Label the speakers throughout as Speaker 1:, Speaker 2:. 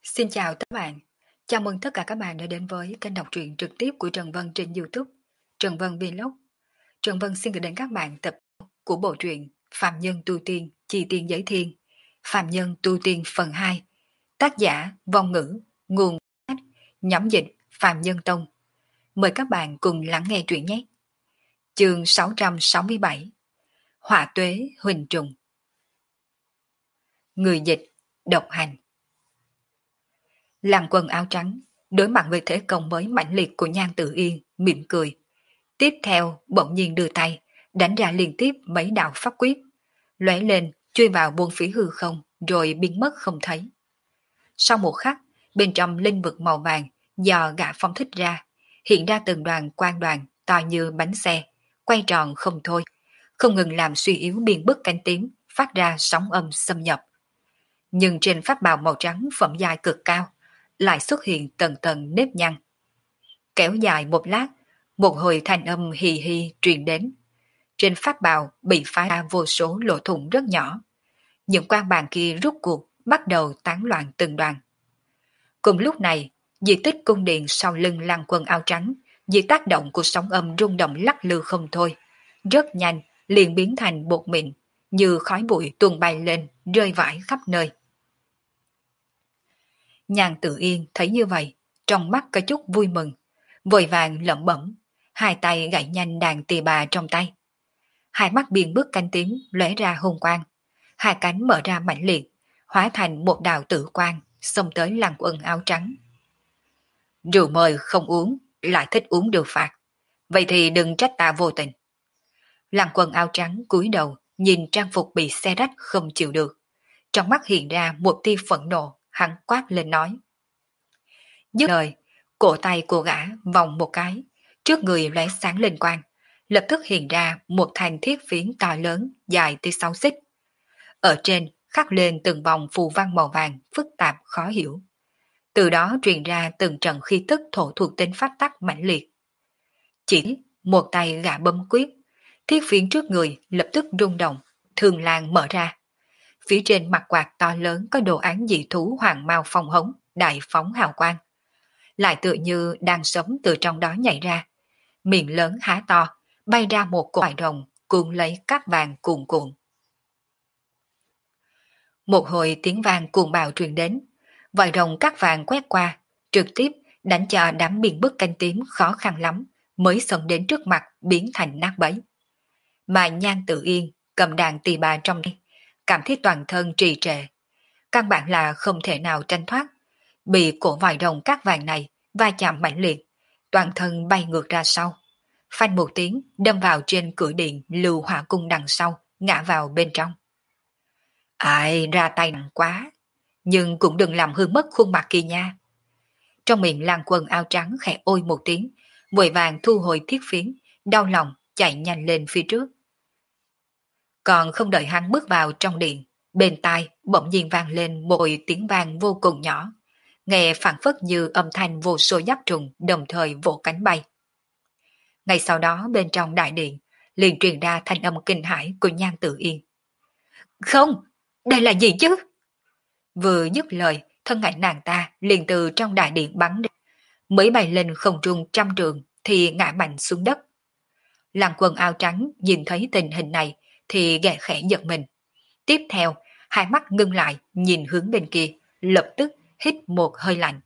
Speaker 1: Xin chào các bạn. Chào mừng tất cả các bạn đã đến với kênh đọc truyện trực tiếp của Trần Vân trên YouTube. Trần Vân Vlog. Trần Vân xin gửi đến các bạn tập của bộ truyện Phạm Nhân Tu Tiên, Chi Tiên Giới Thiên, Phạm Nhân Tu Tiên phần 2. Tác giả Vong Ngữ, nguồn phát, nhóm dịch Phạm Nhân Tông. Mời các bạn cùng lắng nghe truyện nhé. Chương 667. Họa tuế huỳnh trùng. Người dịch độc hành. Làng quần áo trắng, đối mặt với thế công mới mãnh liệt của Nhan Tử Yên, mỉm cười. Tiếp theo, bỗng nhiên đưa tay, đánh ra liên tiếp mấy đạo pháp quyết, lóe lên, chui vào buông phí hư không, rồi biến mất không thấy. Sau một khắc, bên trong linh vực màu vàng, do gã phong thích ra, hiện ra từng đoàn quang đoàn to như bánh xe, quay tròn không thôi, không ngừng làm suy yếu biên bức cánh tím, phát ra sóng âm xâm nhập. Nhưng trên pháp bào màu trắng phẩm giai cực cao, lại xuất hiện tầng tầng nếp nhăn. Kéo dài một lát, một hồi thanh âm hì hì truyền đến. Trên pháp bào bị phá ra vô số lỗ thủng rất nhỏ. Những quan bàn kia rút cuộc bắt đầu tán loạn từng đoàn. Cùng lúc này, di tích cung điện sau lưng lăng quân áo trắng, dưới tác động của sóng âm rung động lắc lư không thôi. Rất nhanh, liền biến thành bột mịn, như khói bụi tuôn bay lên, rơi vãi khắp nơi. Nhan Tự Yên thấy như vậy, trong mắt có chút vui mừng, vội vàng lẩm bẩm, hai tay gảy nhanh đàn tỳ bà trong tay. Hai mắt biên bức cánh tím lóe ra hung quang, hai cánh mở ra mãnh liệt, hóa thành một đạo tử quang, xông tới lăng quân áo trắng. Rượu mời không uống, lại thích uống rượu phạt, vậy thì đừng trách ta vô tình. Lăng quân áo trắng cúi đầu, nhìn trang phục bị xé rách không chịu được, trong mắt hiện ra một tia phẫn nộ, hắn quát lên nói. Dứt lời, cổ tay của gã vòng một cái, trước người lóe sáng lên quang, lập tức hiện ra một thành thiết phiến to lớn dài tới 6 xích. Ở trên khắc lên từng vòng phù văn màu vàng phức tạp khó hiểu. Từ đó truyền ra từng trận khí tức thổ thuộc tính phát tắc mãnh liệt. Chỉ một tay gã bấm quyết, thiết phiến trước người lập tức rung động, thường lan mở ra. Phía trên mặt quạt to lớn có đồ án dị thú hoàng mao phong hống, đại phóng hào quang. Lại tựa như đang sống từ trong đó nhảy ra. Miệng lớn há to, bay ra một cột rồng, cuốn lấy cát vàng cuồn cuộn. Một hồi tiếng vang cuồng bạo truyền đến, vòi rồng cát vàng quét qua, trực tiếp đánh cho đám biên bức canh tím khó khăn lắm, mới xông đến trước mặt biến thành nát bấy. Mà Nhan Tự Yên cầm đàn tỳ bà trong tay, cảm thấy toàn thân trì trệ. Căn bản là không thể nào tranh thoát, bị cổ vòi rồng cát vàng này va chạm mạnh liệt, toàn thân bay ngược ra sau. Phanh một tiếng đâm vào trên cửa điện lưu hỏa cung đằng sau, ngã vào bên trong. Ai ra tay nặng quá, nhưng cũng đừng làm hư mất khuôn mặt kia nha. Trong miệng Lan Quân áo trắng khẽ ôi một tiếng, vội vàng thu hồi thiết phiến, đau lòng chạy nhanh lên phía trước. Còn không đợi hắn bước vào trong điện, bên tai bỗng nhiên vang lên một tiếng vang vô cùng nhỏ, nghe phảng phất như âm thanh vô số giáp trùng đồng thời vỗ cánh bay. Ngay sau đó bên trong đại điện liền truyền ra thanh âm kinh hãi của Nhan Tự Yên. Không, đây là gì chứ? Vừa dứt lời, thân ảnh nàng ta liền từ trong đại điện bắn đi, mới bay lên không trung trăm trường thì ngã mạnh xuống đất. Lăng Quân áo trắng nhìn thấy tình hình này thì ghẻ khẽ giật mình. Tiếp theo, hai mắt ngưng lại nhìn hướng bên kia, lập tức hít một hơi lạnh.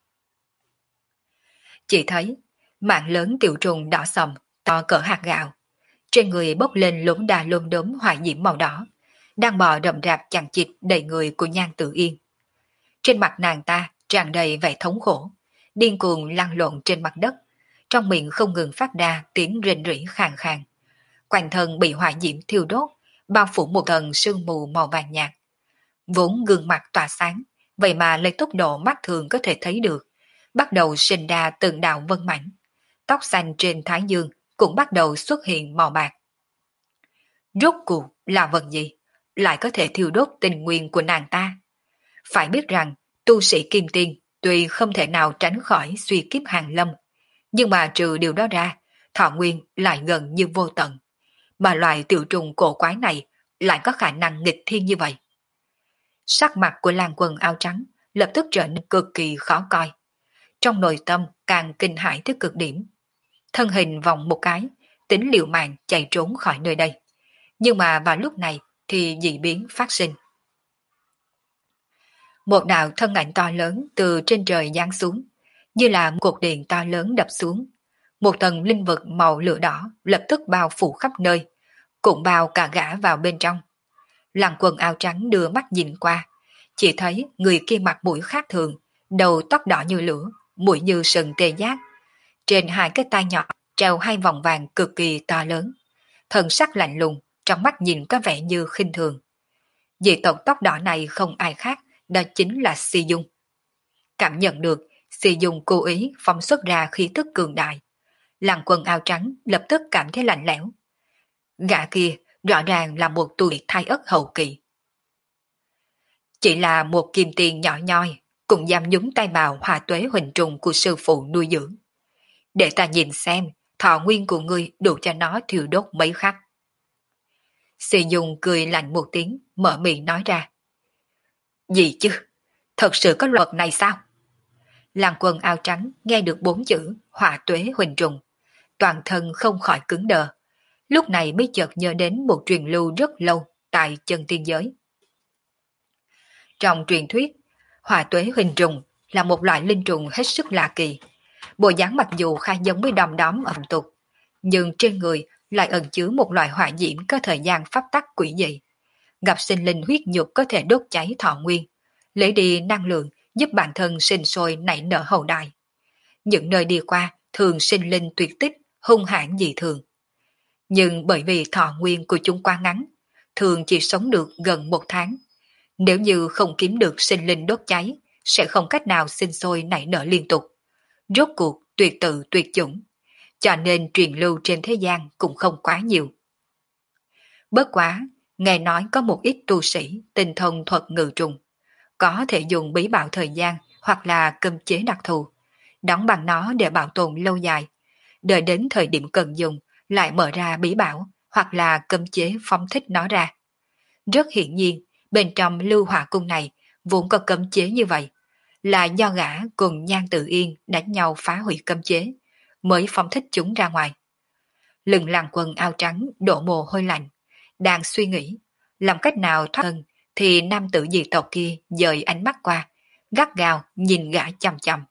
Speaker 1: Chỉ thấy mạng lớn tiểu trùng đỏ sầm, to cỡ hạt gạo, trên người bốc lên lốm đà lốm đốm hỏa diễm màu đỏ, đang bò rậm rạp chằng chịt đầy người của Nhan Tự Yên. Trên mặt nàng ta tràn đầy vẻ thống khổ, điên cuồng lăn lộn trên mặt đất, trong miệng không ngừng phát ra tiếng rên rỉ khàn khàn. Quanh thân bị hỏa diễm thiêu đốt, bao phủ một tầng sương mù màu vàng nhạt. Vốn gương mặt tỏa sáng, vậy mà lấy tốc độ mắt thường có thể thấy được, bắt đầu sinh ra từng đạo vân mảnh. Tóc xanh trên thái dương cũng bắt đầu xuất hiện màu bạc. Rốt cuộc là vật gì lại có thể thiêu đốt tình nguyên của nàng ta? Phải biết rằng tu sĩ kim tiên tuy không thể nào tránh khỏi suy kiếp hàng lâm, nhưng mà trừ điều đó ra, thọ nguyên lại gần như vô tận. Mà loài tiểu trùng cổ quái này lại có khả năng nghịch thiên như vậy. Sắc mặt của Lan Quân áo trắng lập tức trở nên cực kỳ khó coi. Trong nội tâm càng kinh hãi tới cực điểm. Thân hình vòng một cái, tính liều mạng chạy trốn khỏi nơi đây. Nhưng mà vào lúc này thì dị biến phát sinh. Một đạo thân ảnh to lớn từ trên trời giáng xuống, như là một cột điện to lớn đập xuống. Một tầng linh vực màu lửa đỏ lập tức bao phủ khắp nơi, cũng bao cả gã vào bên trong. Làng quần áo trắng đưa mắt nhìn qua, chỉ thấy người kia mặt mũi khác thường, đầu tóc đỏ như lửa, mũi như sừng tê giác. Trên hai cái tai nhỏ treo hai vòng vàng cực kỳ to lớn, thần sắc lạnh lùng, trong mắt nhìn có vẻ như khinh thường. Dị tộc tóc đỏ này không ai khác, đó chính là Si Dung. Cảm nhận được, Si Dung cố ý phóng xuất ra khí tức cường đại. Làng quần áo trắng lập tức cảm thấy lạnh lẽo. Gã kia rõ ràng là một tuổi thai ất hậu kỳ. Chỉ là một kim tiền nhỏ nhoi, cũng dám nhúng tay vào hòa tuế huỳnh trùng của sư phụ nuôi dưỡng. Để ta nhìn xem, thọ nguyên của ngươi đủ cho nó thiêu đốt mấy khắc. Si Dung cười lạnh một tiếng, mở miệng nói ra. Gì chứ? Thật sự có luật này sao? Làng quần áo trắng nghe được 4 chữ hỏa tuế huỳnh trùng, toàn thân không khỏi cứng đờ. Lúc này mới chợt nhớ đến một truyền lưu rất lâu tại chân tiên giới. Trong truyền thuyết, hỏa tuế huỳnh trùng là một loại linh trùng hết sức lạ kỳ. Bộ dáng mặc dù khá giống với đom đóm ẩm tục, nhưng trên người lại ẩn chứa một loại hỏa diễm có thời gian pháp tắc quỷ dị. Gặp sinh linh huyết nhục có thể đốt cháy thọ nguyên, lấy đi năng lượng giúp bản thân sinh sôi nảy nở hậu đại. Những nơi đi qua thường sinh linh tuyệt tích, hung hãn dị thường. Nhưng bởi vì thọ nguyên của chúng quá ngắn, thường chỉ sống được gần 1 tháng. Nếu như không kiếm được sinh linh đốt cháy, sẽ không cách nào sinh sôi nảy nở liên tục. Rốt cuộc tuyệt tự tuyệt chủng, cho nên truyền lưu trên thế gian cũng không quá nhiều. Bất quá, nghe nói có một ít tu sĩ tinh thông thuật ngự trùng, có thể dùng bí bảo thời gian hoặc là cấm chế đặc thù, đóng bằng nó để bảo tồn lâu dài, đợi đến thời điểm cần dùng lại mở ra bí bảo hoặc là cấm chế phóng thích nó ra. Rất hiển nhiên, bên trong Lưu Hỏa Cung này vốn có cấm chế như vậy, là do gã cùng Nhan Tự Yên đánh nhau phá hủy cấm chế, mới phóng thích chúng ra ngoài. Lưng làng quần áo trắng đổ mồ hôi lạnh, đang suy nghĩ, làm cách nào thoát thân, thì nam tử dị tộc kia dời ánh mắt qua, gắt gao nhìn gã chằm chằm.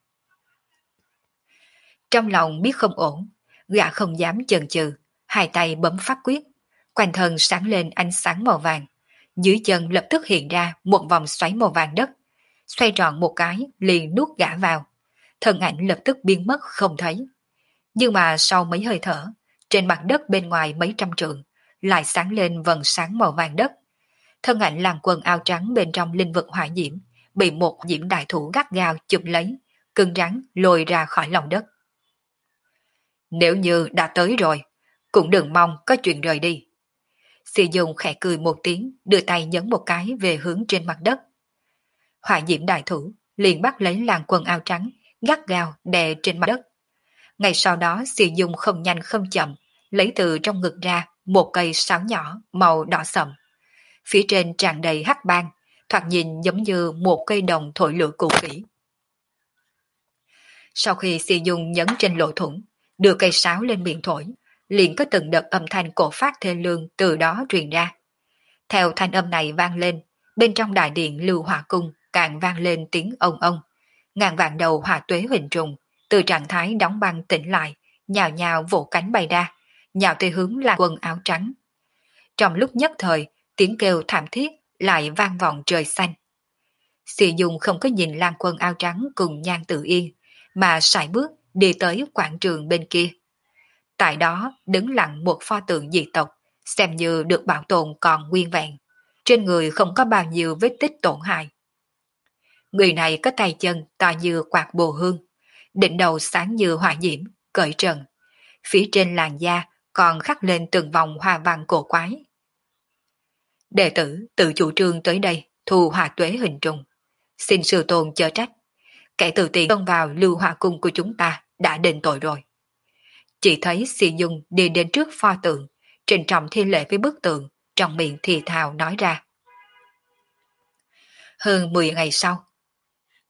Speaker 1: Trong lòng biết không ổn, gã không dám chần chừ, hai tay bấm phát quyết, quanh thân sáng lên ánh sáng màu vàng, dưới chân lập tức hiện ra một vòng xoáy màu vàng đất, xoay tròn một cái liền nuốt gã vào, thân ảnh lập tức biến mất không thấy. Nhưng mà sau mấy hơi thở, trên mặt đất bên ngoài mấy trăm trượng lại sáng lên vầng sáng màu vàng đất. Thân ảnh làng quần áo trắng bên trong linh vực hỏa diễm bị một diễm đại thủ gắt gao chụp lấy, cứng rắn lôi ra khỏi lòng đất. Nếu như đã tới rồi, cũng đừng mong có chuyện rời đi. Si Dung khẽ cười một tiếng, đưa tay nhấn một cái về hướng trên mặt đất. Hỏa diễm đại thủ liền bắt lấy làng quần áo trắng, gắt gao đè trên mặt đất. Ngay sau đó Si Dung không nhanh không chậm, lấy từ trong ngực ra một cây sáo nhỏ màu đỏ sậm. Phía trên tràn đầy hắc ban, thoạt nhìn giống như một cây đồng thổi lửa cũ kỹ. Sau khi Si Dung nhấn trên lỗ thủng, đưa cây sáo lên miệng thổi, liền có từng đợt âm thanh cổ phát thê lương từ đó truyền ra. Theo thanh âm này vang lên, bên trong đại điện Lưu Hỏa Cung càng vang lên tiếng ông ông. Ngàn vạn đầu hỏa tuế huỳnh trùng từ trạng thái đóng băng tỉnh lại, nhào nhào vỗ cánh bay ra, nhào tới hướng là quần áo trắng. Trong lúc nhất thời, tiếng kêu thảm thiết lại vang vọng trời xanh. Si Dung không có nhìn Lan Quân áo trắng cùng Nhan Tự Yên, mà sải bước đi tới quảng trường bên kia. Tại đó đứng lặng một pho tượng dị tộc, xem như được bảo tồn còn nguyên vẹn. Trên người không có bao nhiêu vết tích tổn hại. Người này có tay chân to như quạt bồ hương, đỉnh đầu sáng như hỏa diễm, cởi trần. Phía trên làn da còn khắc lên từng vòng hoa văn cổ quái. Đệ tử tự chủ trương tới đây thu hỏa tuế hình trùng. Xin sư tôn chớ trách. Kẻ từ tiền xông vào Lưu Hỏa Cung của chúng ta đã đền tội rồi. Chỉ thấy Si Dung đi đến trước pho tượng, trịnh trọng thi lễ với bức tượng, trong miệng thì thào nói ra. Hơn 10 ngày sau,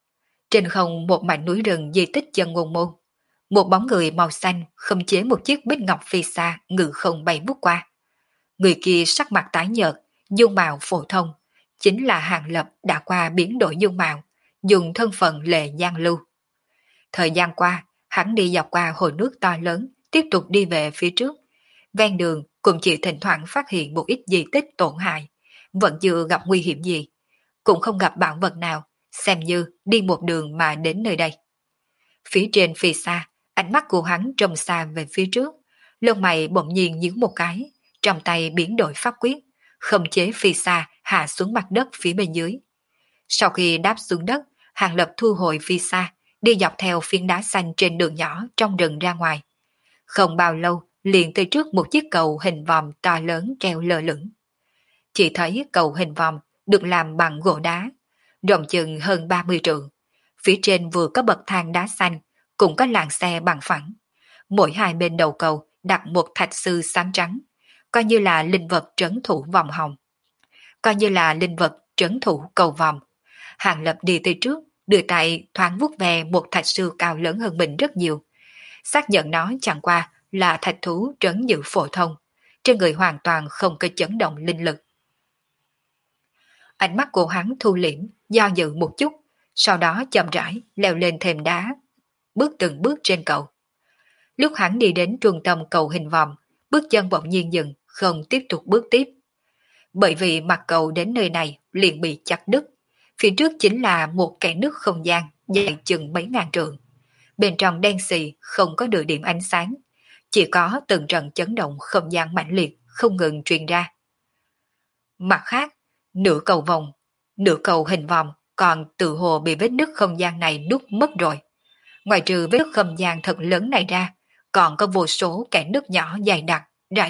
Speaker 1: Trên không một mảnh núi rừng di tích chân ngôn môn. Một bóng người màu xanh khống chế một chiếc bích ngọc phi xa ngự không bay vút qua. Người kia sắc mặt tái nhợt, dung mạo phổ thông, chính là Hàng Lập đã qua biến đổi dung mạo, dùng thân phận lệ giang lưu. Thời gian qua, hắn đi dọc qua hồ nước to lớn, tiếp tục đi về phía trước. Ven đường cũng chỉ thỉnh thoảng phát hiện một ít di tích tổn hại, vẫn chưa gặp nguy hiểm gì, cũng không gặp bảo vật nào, xem như đi một đường mà đến nơi đây. Phía trên phía xa, ánh mắt của hắn trông xa về phía trước, lông mày bỗng nhiên nhíu một cái, trong tay biến đổi pháp quyết, khống chế phi xa hạ xuống mặt đất phía bên dưới. Sau khi đáp xuống đất, Hàng Lập thu hồi phi xa, đi dọc theo phiến đá xanh trên đường nhỏ trong rừng ra ngoài. Không bao lâu, liền tới trước một chiếc cầu hình vòm to lớn treo lơ lửng. Chỉ thấy cầu hình vòm được làm bằng gỗ đá, rộng chừng hơn 30 trượng. Phía trên vừa có bậc thang đá xanh, cũng có làn xe bằng phẳng. Mỗi hai bên đầu cầu đặt một thạch sư xám trắng, coi như là linh vật trấn thủ vòng hồng. Coi như là linh vật trấn thủ cầu vòng. Hàng Lập đi tới trước, đưa tay thoáng vuốt về một thạch sư cao lớn hơn mình rất nhiều. Xác nhận nó chẳng qua là thạch thú trấn giữ phổ thông, trên người hoàn toàn không có chấn động linh lực. Ánh mắt của hắn thu liễm, do dự một chút, sau đó chậm rãi leo lên thềm đá, bước từng bước trên cầu. Lúc hắn đi đến trung tâm cầu hình vòm, bước chân bỗng nhiên dừng, không tiếp tục bước tiếp. Bởi vì mặt cầu đến nơi này liền bị chặt đứt, phía trước chính là một kẽ nứt không gian dài chừng mấy ngàn trượng. Bên trong đen xì không có nửa điểm ánh sáng, chỉ có từng trận chấn động không gian mãnh liệt không ngừng truyền ra. Mặt khác, nửa cầu hình vòm còn tự hồ bị vết nứt không gian này nuốt mất rồi. Ngoài trừ vết nứt không gian thật lớn này ra, còn có vô số kẽ nứt nhỏ dày đặc,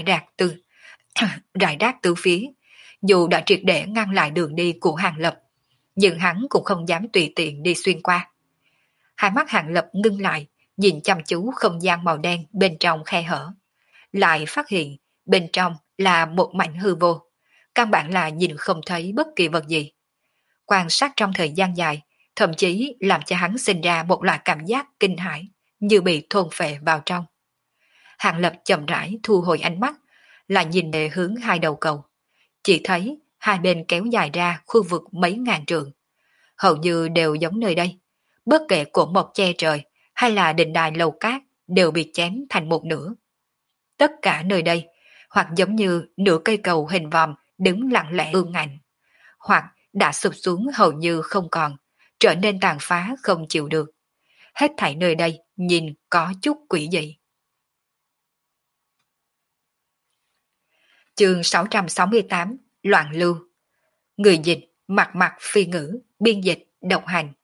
Speaker 1: rải rác từ phía. Dù đã triệt để ngăn lại đường đi của Hàng Lập, nhưng hắn cũng không dám tùy tiện đi xuyên qua. Hai mắt Hàng Lập ngưng lại, nhìn chăm chú không gian màu đen bên trong khe hở. Lại phát hiện bên trong là một mảnh hư vô, căn bản là nhìn không thấy bất kỳ vật gì. Quan sát trong thời gian dài, thậm chí làm cho hắn sinh ra một loại cảm giác kinh hãi, như bị thôn phệ vào trong. Hàng Lập chậm rãi thu hồi ánh mắt, lại nhìn về hướng hai đầu cầu. Chỉ thấy hai bên kéo dài ra khu vực mấy ngàn trượng. Hầu như đều giống nơi đây. Bất kể cổ mộc che trời hay là đình đài lầu cát đều bị chém thành một nửa. Tất cả nơi đây, hoặc giống như nửa cây cầu hình vòm đứng lặng lẽ ương ngạnh, hoặc đã sụp xuống hầu như không còn, trở nên tàn phá không chịu được. Hết thảy nơi đây nhìn có chút quỷ dị. Chương 668 Loạn lưu. Người dịch mặt mặt phi ngữ, biên dịch độc hành.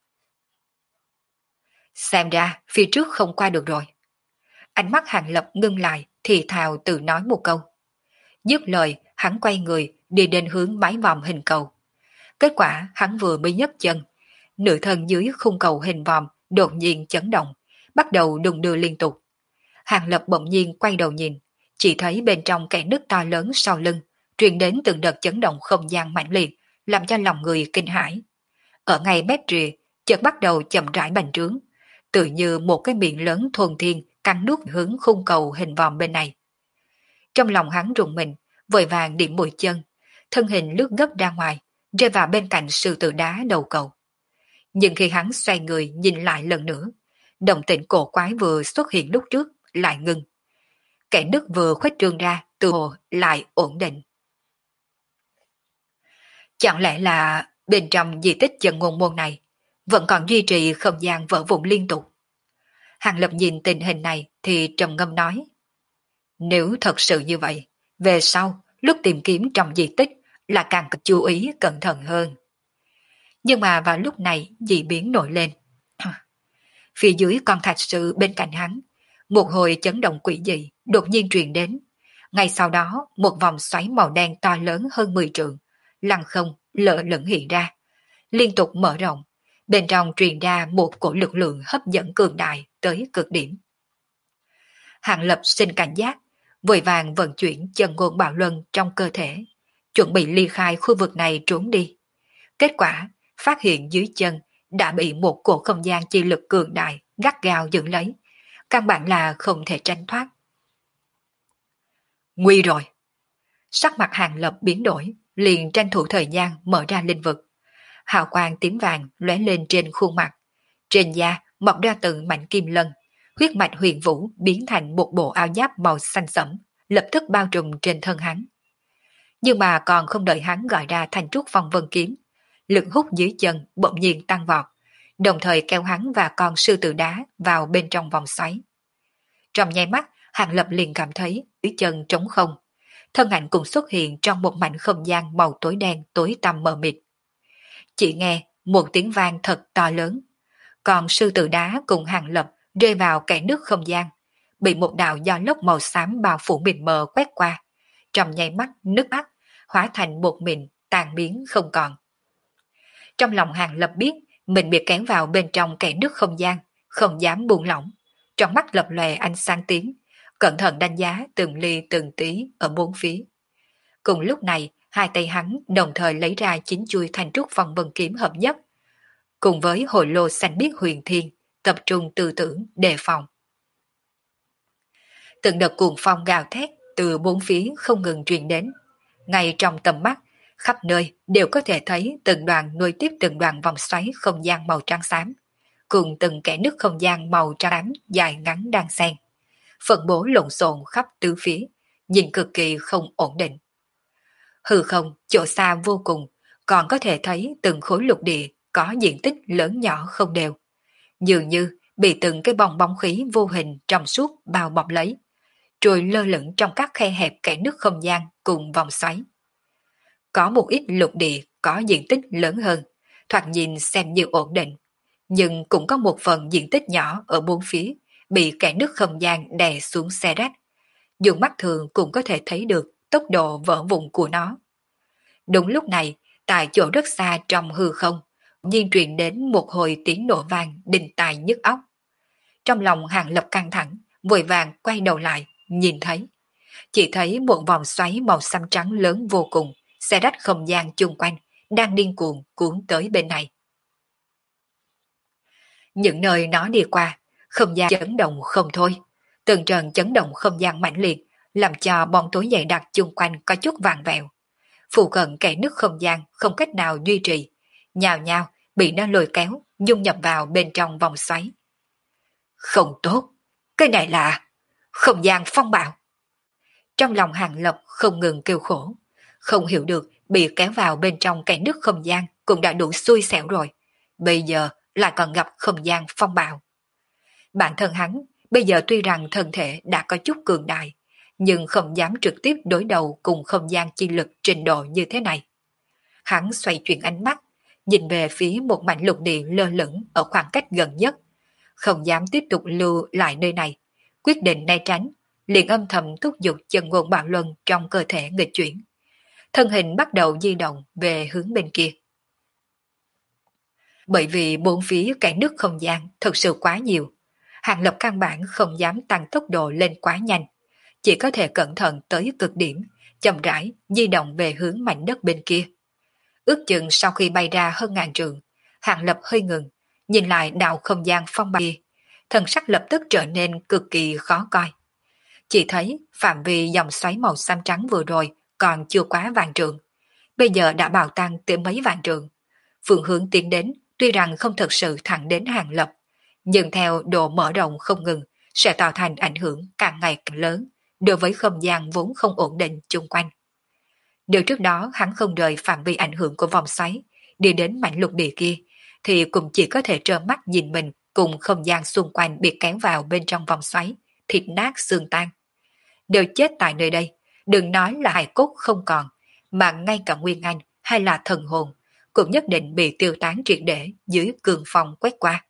Speaker 1: Xem ra phía trước không qua được rồi. Ánh mắt Hàng Lập ngưng lại, thì thào tự nói một câu. Dứt lời, hắn quay người đi đến hướng mái vòm hình cầu. Kết quả hắn vừa mới nhấc chân, nửa thân dưới khung cầu hình vòm đột nhiên chấn động, bắt đầu đung đưa liên tục. Hàng Lập bỗng nhiên quay đầu nhìn, chỉ thấy bên trong kẽ nứt to lớn sau lưng truyền đến từng đợt chấn động không gian mãnh liệt, làm cho lòng người kinh hãi. Ở ngay mép rìa, chợt bắt đầu chậm rãi bành trướng, tự như một cái miệng lớn thuần thiên cắn nuốt hướng khung cầu hình vòm bên này. Trong lòng hắn rùng mình, vội vàng điểm mũi chân, thân hình lướt gấp ra ngoài, rơi vào bên cạnh sư tử đá đầu cầu. Nhưng khi hắn xoay người nhìn lại lần nữa, động tĩnh cổ quái vừa xuất hiện lúc trước lại ngừng. Kẻ nứt vừa khuếch trương ra, từ hồ lại ổn định. Chẳng lẽ là bên trong di tích chân ngôn môn này vẫn còn duy trì không gian vỡ vụn liên tục? Hàng Lập nhìn tình hình này thì trầm ngâm nói. Nếu thật sự như vậy, về sau lúc tìm kiếm trong di tích là càng cần chú ý cẩn thận hơn. Nhưng mà vào lúc này dị biến nổi lên. Phía dưới con thạch sư bên cạnh hắn, một hồi chấn động quỷ dị đột nhiên truyền đến. Ngay sau đó một vòng xoáy màu đen to lớn hơn 10 trượng, lăng không lơ lửng hiện ra, liên tục mở rộng. Bên trong truyền ra một cổ lực lượng hấp dẫn cường đại tới cực điểm. Hàng Lập sinh cảnh giác, vội vàng vận chuyển chân ngôn bảo luân trong cơ thể, chuẩn bị ly khai khu vực này trốn đi. Kết quả, phát hiện dưới chân đã bị một cổ không gian chi lực cường đại gắt gao giữ lấy, căn bản là không thể tránh thoát. Nguy rồi! Sắc mặt Hàng Lập biến đổi, liền tranh thủ thời gian mở ra linh vực. Hào quang tím vàng lóe lên trên khuôn mặt. Trên da mọc ra từng mảnh kim lân, huyết mạch huyền vũ biến thành một bộ áo giáp màu xanh sẫm, lập tức bao trùm trên thân hắn. Nhưng mà còn không đợi hắn gọi ra thanh trúc phong vân kiếm, lực hút dưới chân bỗng nhiên tăng vọt, đồng thời kéo hắn và con sư tử đá vào bên trong vòng xoáy. Trong nháy mắt, Hàng Lập liền cảm thấy dưới chân trống không, thân ảnh cũng xuất hiện trong một mảnh không gian màu tối đen tối tăm mờ mịt. Chỉ nghe một tiếng vang thật to lớn, còn sư tử đá cùng Hàng Lập rơi vào kẽ nước không gian, bị một đạo gió lốc màu xám bao phủ mịt mờ quét qua, trong nháy mắt nước mắt hóa thành một mịn tan biến không còn. Trong lòng Hàng Lập biết mình bị kéo vào bên trong kẽ nước không gian, không dám buông lỏng, trong mắt lập lòe ánh sáng tím, cẩn thận đánh giá từng ly từng tí ở bốn phía. Cùng lúc này, hai tay hắn đồng thời lấy ra chín chuôi thanh trúc phong vân kiếm hợp nhất, cùng với hồ lô xanh biếc huyền thiên, tập trung tư tưởng đề phòng. Từng đợt cuồng phong gào thét từ bốn phía không ngừng truyền đến, ngay trong tầm mắt, khắp nơi đều có thể thấy từng đoàn nuôi tiếp từng đoàn vòng xoáy không gian màu trắng xám, cùng từng kẽ nước không gian màu trắng ám dài ngắn đang xen, phân bố lộn xộn khắp tứ phía, nhìn cực kỳ không ổn định. Hư không chỗ xa vô cùng, còn có thể thấy từng khối lục địa có diện tích lớn nhỏ không đều, dường như bị từng cái bong bóng khí vô hình trong suốt bao bọc lấy, rồi lơ lửng trong các khe hẹp kẽ nước không gian cùng vòng xoáy. Có một ít lục địa có diện tích lớn hơn, thoạt nhìn xem như ổn định, nhưng cũng có một phần diện tích nhỏ ở bốn phía bị kẽ nước không gian đè xuống xe rách. Dùng mắt thường cũng có thể thấy được tốc độ vỡ vụn của nó. Đúng lúc này, tại chỗ rất xa trong hư không, nhiên truyền đến một hồi tiếng nổ vang đinh tai nhức óc. Trong lòng Hàng Lập căng thẳng, vội vàng quay đầu lại, nhìn thấy. Chỉ thấy một vòng xoáy màu xám trắng lớn vô cùng, xe rách không gian chung quanh, đang điên cuồng cuốn tới bên này. Những nơi nó đi qua, không gian chấn động không thôi. Từng trận chấn động không gian mãnh liệt, làm cho bóng tối dày đặc chung quanh có chút vàng vẹo. Phụ cận kẽ nước không gian không cách nào duy trì, nhào nhào bị nó lôi kéo, dung nhập vào bên trong vòng xoáy. Không tốt, cái này là không gian phong bạo. Trong lòng Hàng Lập không ngừng kêu khổ, không hiểu được bị kéo vào bên trong kẽ nước không gian cũng đã đủ xui xẻo rồi, bây giờ lại còn gặp không gian phong bạo. Bản thân hắn bây giờ tuy rằng thân thể đã có chút cường đại, nhưng không dám trực tiếp đối đầu cùng không gian chi lực trình độ như thế này. Hắn xoay chuyển ánh mắt, nhìn về phía một mảnh lục địa lơ lửng ở khoảng cách gần nhất, không dám tiếp tục lưu lại nơi này, quyết định né tránh, liền âm thầm thúc giục chân ngôn bạo luân trong cơ thể nghịch chuyển. Thân hình bắt đầu di động về hướng bên kia. Bởi vì bốn phía cái nước không gian thật sự quá nhiều, Hàng Lập căn bản không dám tăng tốc độ lên quá nhanh, chỉ có thể cẩn thận tới cực điểm, chậm rãi di động về hướng mảnh đất bên kia. Ước chừng sau khi bay ra hơn ngàn trượng, Hàng Lập hơi ngừng, nhìn lại đạo không gian phong bạo, thần sắc lập tức trở nên cực kỳ khó coi. Chỉ thấy phạm vi dòng xoáy màu xám trắng vừa rồi còn chưa quá vạn trượng, bây giờ đã bạo tăng tới mấy vạn trượng. Phương hướng tiến đến tuy rằng không thực sự thẳng đến Hàng Lập, nhưng theo độ mở rộng không ngừng sẽ tạo thành ảnh hưởng càng ngày càng lớn đối với không gian vốn không ổn định chung quanh. Điều trước đó hắn không rời phạm vi ảnh hưởng của vòng xoáy, đi đến mảnh lục địa kia, thì cũng chỉ có thể trơ mắt nhìn mình cùng không gian xung quanh bị kéo vào bên trong vòng xoáy, thịt nát xương tan. Đều chết tại nơi đây, đừng nói là hài cốt không còn, mà ngay cả nguyên anh hay là thần hồn cũng nhất định bị tiêu tán triệt để dưới cường phong quét qua.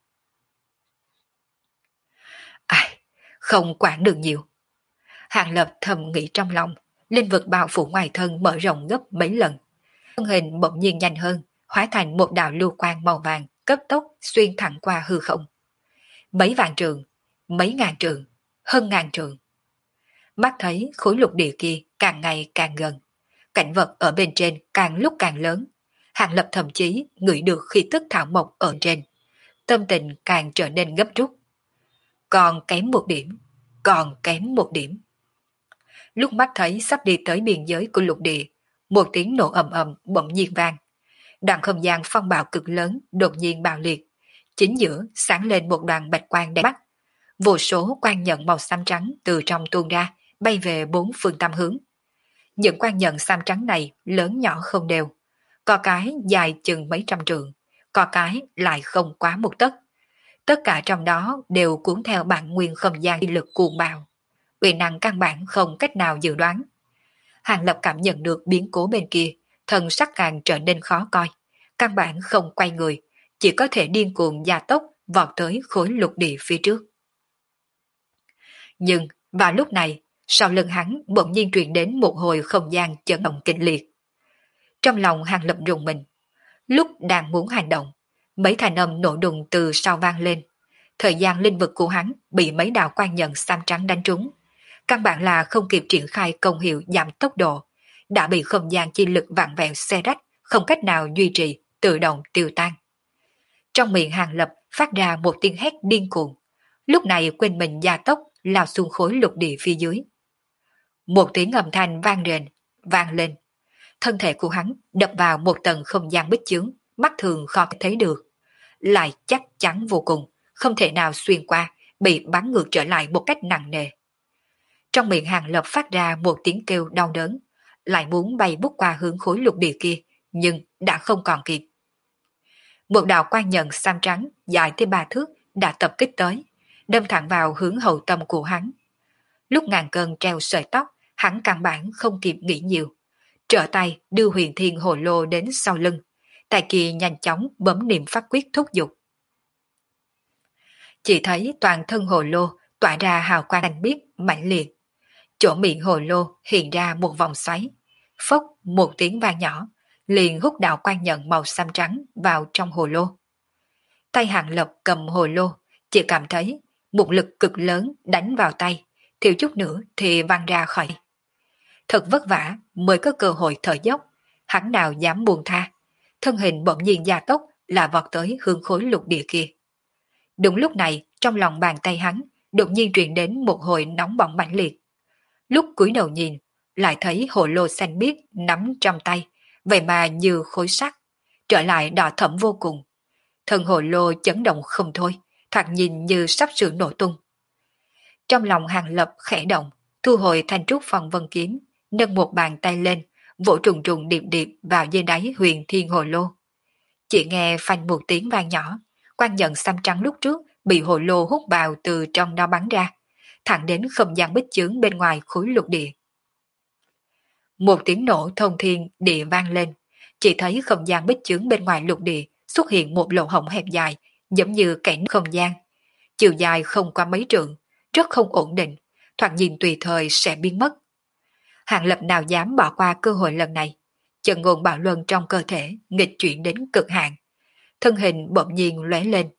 Speaker 1: Ai, không quản được nhiều. Hàng Lập thầm nghĩ trong lòng, linh vực bao phủ ngoài thân mở rộng gấp mấy lần. Thân hình bỗng nhiên nhanh hơn, hóa thành một đạo lưu quang màu vàng, cấp tốc xuyên thẳng qua hư không. Mấy vạn trượng, mấy ngàn trượng, hơn ngàn trượng. Mắt thấy khối lục địa kia càng ngày càng gần, cảnh vật ở bên trên càng lúc càng lớn. Hàng Lập thậm chí ngửi được khí tức thảo mộc ở trên, tâm tình càng trở nên gấp rút. Còn kém một điểm, còn kém một điểm. Lúc mắt thấy sắp đi tới biên giới của lục địa, một tiếng nổ ầm ầm bỗng nhiên vang. Đoạn không gian phong bạo cực lớn đột nhiên bạo liệt, chính giữa sáng lên một đoàn bạch quang đẹp mắt. Vô số quang nhận màu xám trắng từ trong tuôn ra, bay về bốn phương tám hướng. Những quang nhận xám trắng này lớn nhỏ không đều, có cái dài chừng mấy trăm trượng, có cái lại không quá một tấc. Tất cả trong đó đều cuốn theo bản nguyên không gian lực cuồng bạo. Uy năng căn bản không cách nào dự đoán. Hàng Lập cảm nhận được biến cố bên kia, thần sắc càng trở nên khó coi. Căn bản không quay người, chỉ có thể điên cuồng gia tốc vọt tới khối lục địa phía trước. Nhưng vào lúc này, sau lưng hắn bỗng nhiên truyền đến một hồi không gian chấn động kịch liệt. Trong lòng Hàng Lập rùng mình, lúc đang muốn hành động, mấy thanh âm nổ đùng từ sau vang lên. Thời gian linh vực của hắn bị mấy đạo quan nhận xám trắng đánh trúng. Căn bản là không kịp triển khai công hiệu giảm tốc độ, đã bị không gian chi lực vặn vẹo xe rách, không cách nào duy trì, tự động tiêu tan. Trong miệng Hàng Lập phát ra một tiếng hét điên cuồng, lúc này quên mình gia tốc lao xuống khối lục địa phía dưới. Một tiếng âm thanh vang lên, thân thể của hắn đập vào một tầng không gian bích chướng, mắt thường khó thấy được, lại chắc chắn vô cùng, không thể nào xuyên qua, bị bắn ngược trở lại một cách nặng nề. Trong miệng Hàng Lập phát ra một tiếng kêu đau đớn, lại muốn bay bút qua hướng khối lục địa kia, nhưng đã không còn kịp. Một đạo quang nhận xám trắng dài tới 3 thước đã tập kích tới, đâm thẳng vào hướng hậu tâm của hắn. Lúc ngàn cân treo sợi tóc, hắn căn bản không kịp nghĩ nhiều, trở tay đưa Huyền Thiên Hồ Lô đến sau lưng, tay kia nhanh chóng bấm niệm pháp quyết thúc giục. Chỉ thấy toàn thân hồ lô tỏa ra hào quang xanh biếc mãnh liệt. Chỗ miệng hồ lô hiện ra một vòng xoáy, phốc một tiếng vang nhỏ, liền hút đạo quang nhận màu xám trắng vào trong hồ lô. Tay Hàng Lập cầm hồ lô, chỉ cảm thấy một lực cực lớn đánh vào tay, thiếu chút nữa thì văng ra khỏi. Thật vất vả mới có cơ hội thở dốc, hắn nào dám buông tha, thân hình bỗng nhiên gia tốc là vọt tới hướng khối lục địa kia. Đúng lúc này, trong lòng bàn tay hắn đột nhiên truyền đến một hồi nóng bỏng mãnh liệt. Lúc cúi đầu nhìn, lại thấy hồ lô xanh biếc nắm trong tay, vậy mà như khối sắt, trở lại đỏ thẫm vô cùng. Thân hồ lô chấn động không thôi, thoạt nhìn như sắp sửa nổ tung. Trong lòng Hàng Lập khẽ động, thu hồi thanh trúc phong vân kiếm, nâng một bàn tay lên, vỗ trùng trùng điệp điệp vào dưới đáy Huyền Thiên Hồ Lô. Chỉ nghe phanh một tiếng vang nhỏ, quang nhận xám trắng lúc trước bị hồ lô hút vào từ trong đó bắn ra, thẳng đến không gian bích chướng bên ngoài khối lục địa. Một tiếng nổ thông thiên địa vang lên, chỉ thấy không gian bích chướng bên ngoài lục địa xuất hiện một lỗ hổng hẹp dài, giống như kẽ nứt không gian. Chiều dài không qua mấy trượng, rất không ổn định, thoạt nhìn tùy thời sẽ biến mất. Hàng Lập nào dám bỏ qua cơ hội lần này, chân ngôn bạo luân trong cơ thể nghịch chuyển đến cực hạn, thân hình bỗng nhiên lóe lên.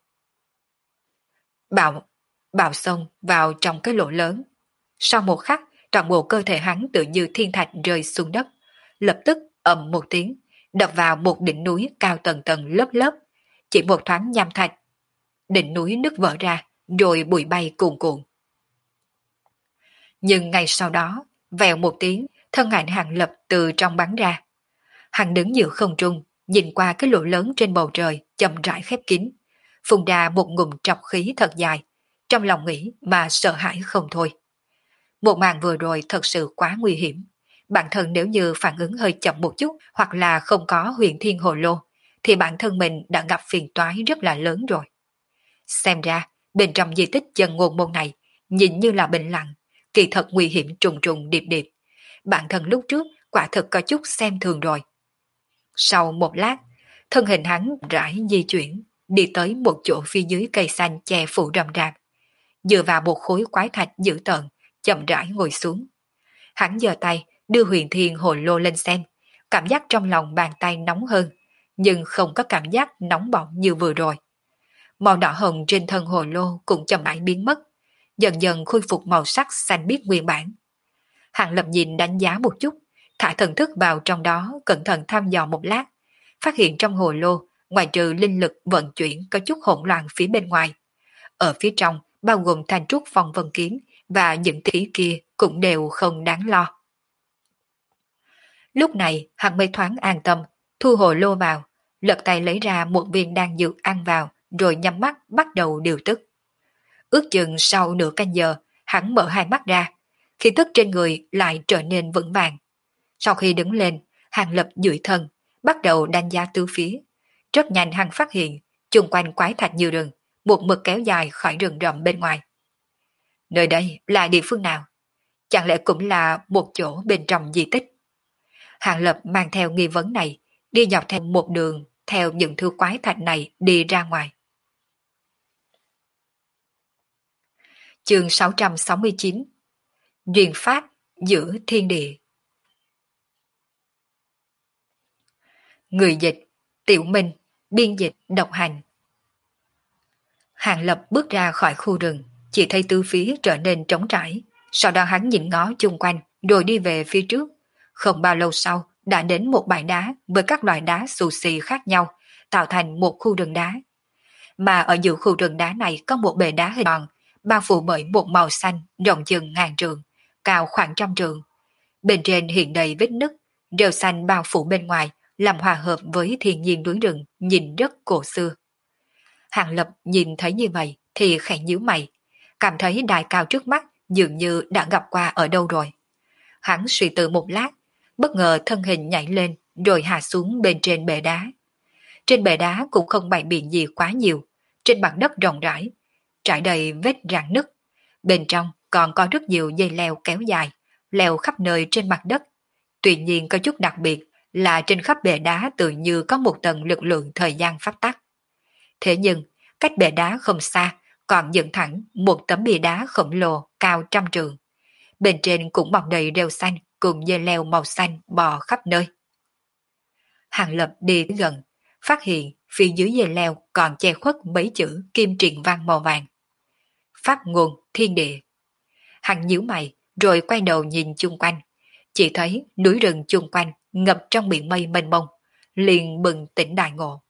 Speaker 1: Bạo xông vào trong cái lỗ lớn. Sau một khắc, toàn bộ cơ thể hắn tự như thiên thạch rơi xuống đất, lập tức ầm một tiếng, đập vào một đỉnh núi cao tầng tầng lớp lớp. Chỉ một thoáng nham thạch, đỉnh núi nứt vỡ ra, rồi bụi bay cuồn cuộn. Nhưng ngay sau đó, vèo một tiếng, thân ảnh Hàng Lập từ trong bắn ra. Hắn đứng giữa không trung, nhìn qua cái lỗ lớn trên bầu trời chậm rãi khép kín, phun ra một ngụm trọc khí thật dài, trong lòng nghĩ mà sợ hãi không thôi. Một màn vừa rồi thật sự quá nguy hiểm. Bản thân nếu như phản ứng hơi chậm một chút hoặc là không có Huyền Thiên Hồ Lô, thì bản thân mình đã gặp phiền toái rất là lớn rồi. Xem ra, bên trong di tích chân ngôn môn này, nhìn như là bình lặng, kỳ thật nguy hiểm trùng trùng điệp điệp. Bản thân lúc trước quả thực có chút xem thường rồi. Sau một lát, thân hình hắn rãi di chuyển, đi tới một chỗ phía dưới cây xanh che phủ rậm rạp, dựa vào một khối quái thạch dữ tợn, chậm rãi ngồi xuống. Hắn giơ tay đưa Huyền Thiên Hồ Lô lên xem, cảm giác trong lòng bàn tay nóng hơn, nhưng không có cảm giác nóng bỏng như vừa rồi. Màu đỏ hồng trên thân hồ lô cũng chậm rãi biến mất, dần dần khôi phục màu sắc xanh biếc nguyên bản. Hàng Lập nhìn đánh giá một chút, thả thần thức vào trong đó cẩn thận thăm dò một lát, phát hiện trong hồ lô, ngoài trừ linh lực vận chuyển có chút hỗn loạn phía bên ngoài. Ở phía trong, bao gồm thanh trúc phong vân kiếm và những khí kia cũng đều không đáng lo. Lúc này, hắn mới thoáng an tâm, thu hồ lô vào, lật tay lấy ra một viên đan dược ăn vào, rồi nhắm mắt bắt đầu điều tức. Ước chừng sau nửa canh giờ, hắn mở hai mắt ra, khí tức trên người lại trở nên vững vàng. Sau khi đứng lên, Hàng Lập duỗi thân, bắt đầu đánh giá tứ phía. Rất nhanh hắn phát hiện, chung quanh quái thạch như rừng, một mực kéo dài khỏi rừng rậm bên ngoài. Nơi đây là địa phương nào? Chẳng lẽ cũng là một chỗ bên trong di tích? Hàng Lập mang theo nghi vấn này, đi dọc theo một đường, theo những thứ quái thạch này đi ra ngoài. Chương 669 Duyên Pháp giữa thiên địa. Người dịch, Tiểu Minh, biên dịch, độc hành. Hàng Lập bước ra khỏi khu rừng, chỉ thấy tứ phía trở nên trống trải, sau đó hắn nhìn ngó chung quanh, rồi đi về phía trước. Không bao lâu sau, đã đến một bãi đá với các loại đá xù xì khác nhau, tạo thành một khu rừng đá. Mà ở giữa khu rừng đá này có một bệ đá hình tròn, bao phủ bởi một màu xanh rộng chừng ngàn trượng, cao khoảng trăm trượng. Bên trên hiện đầy vết nứt, rêu xanh bao phủ bên ngoài, làm hòa hợp với thiên nhiên núi rừng, nhìn rất cổ xưa. Hàng Lập nhìn thấy như vậy thì khẽ nhíu mày, cảm thấy đài cao trước mắt dường như đã gặp qua ở đâu rồi. Hắn suy tư một lát, bất ngờ thân hình nhảy lên rồi hạ xuống bên trên bệ đá. Trên bệ đá cũng không bày biện gì quá nhiều, trên mặt đất rộng rãi, trải đầy vết rạn nứt. Bên trong còn có rất nhiều dây leo kéo dài, leo khắp nơi trên mặt đất. Tuy nhiên có chút đặc biệt là trên khắp bệ đá tự như có một tầng lực lượng thời gian pháp tắc. Thế nhưng, cách bệ đá không xa, còn dựng thẳng một tấm bia đá khổng lồ cao trăm trượng. Bên trên cũng mọc đầy rêu xanh cùng dây leo màu xanh bò khắp nơi. Hàng Lập đi tới gần, phát hiện phía dưới dây leo còn che khuất mấy chữ kim triện văn màu vàng. Pháp nguồn thiên địa. Hắn nhíu mày rồi quay đầu nhìn chung quanh, chỉ thấy núi rừng chung quanh ngập trong biển mây mênh mông, liền bừng tỉnh đại ngộ.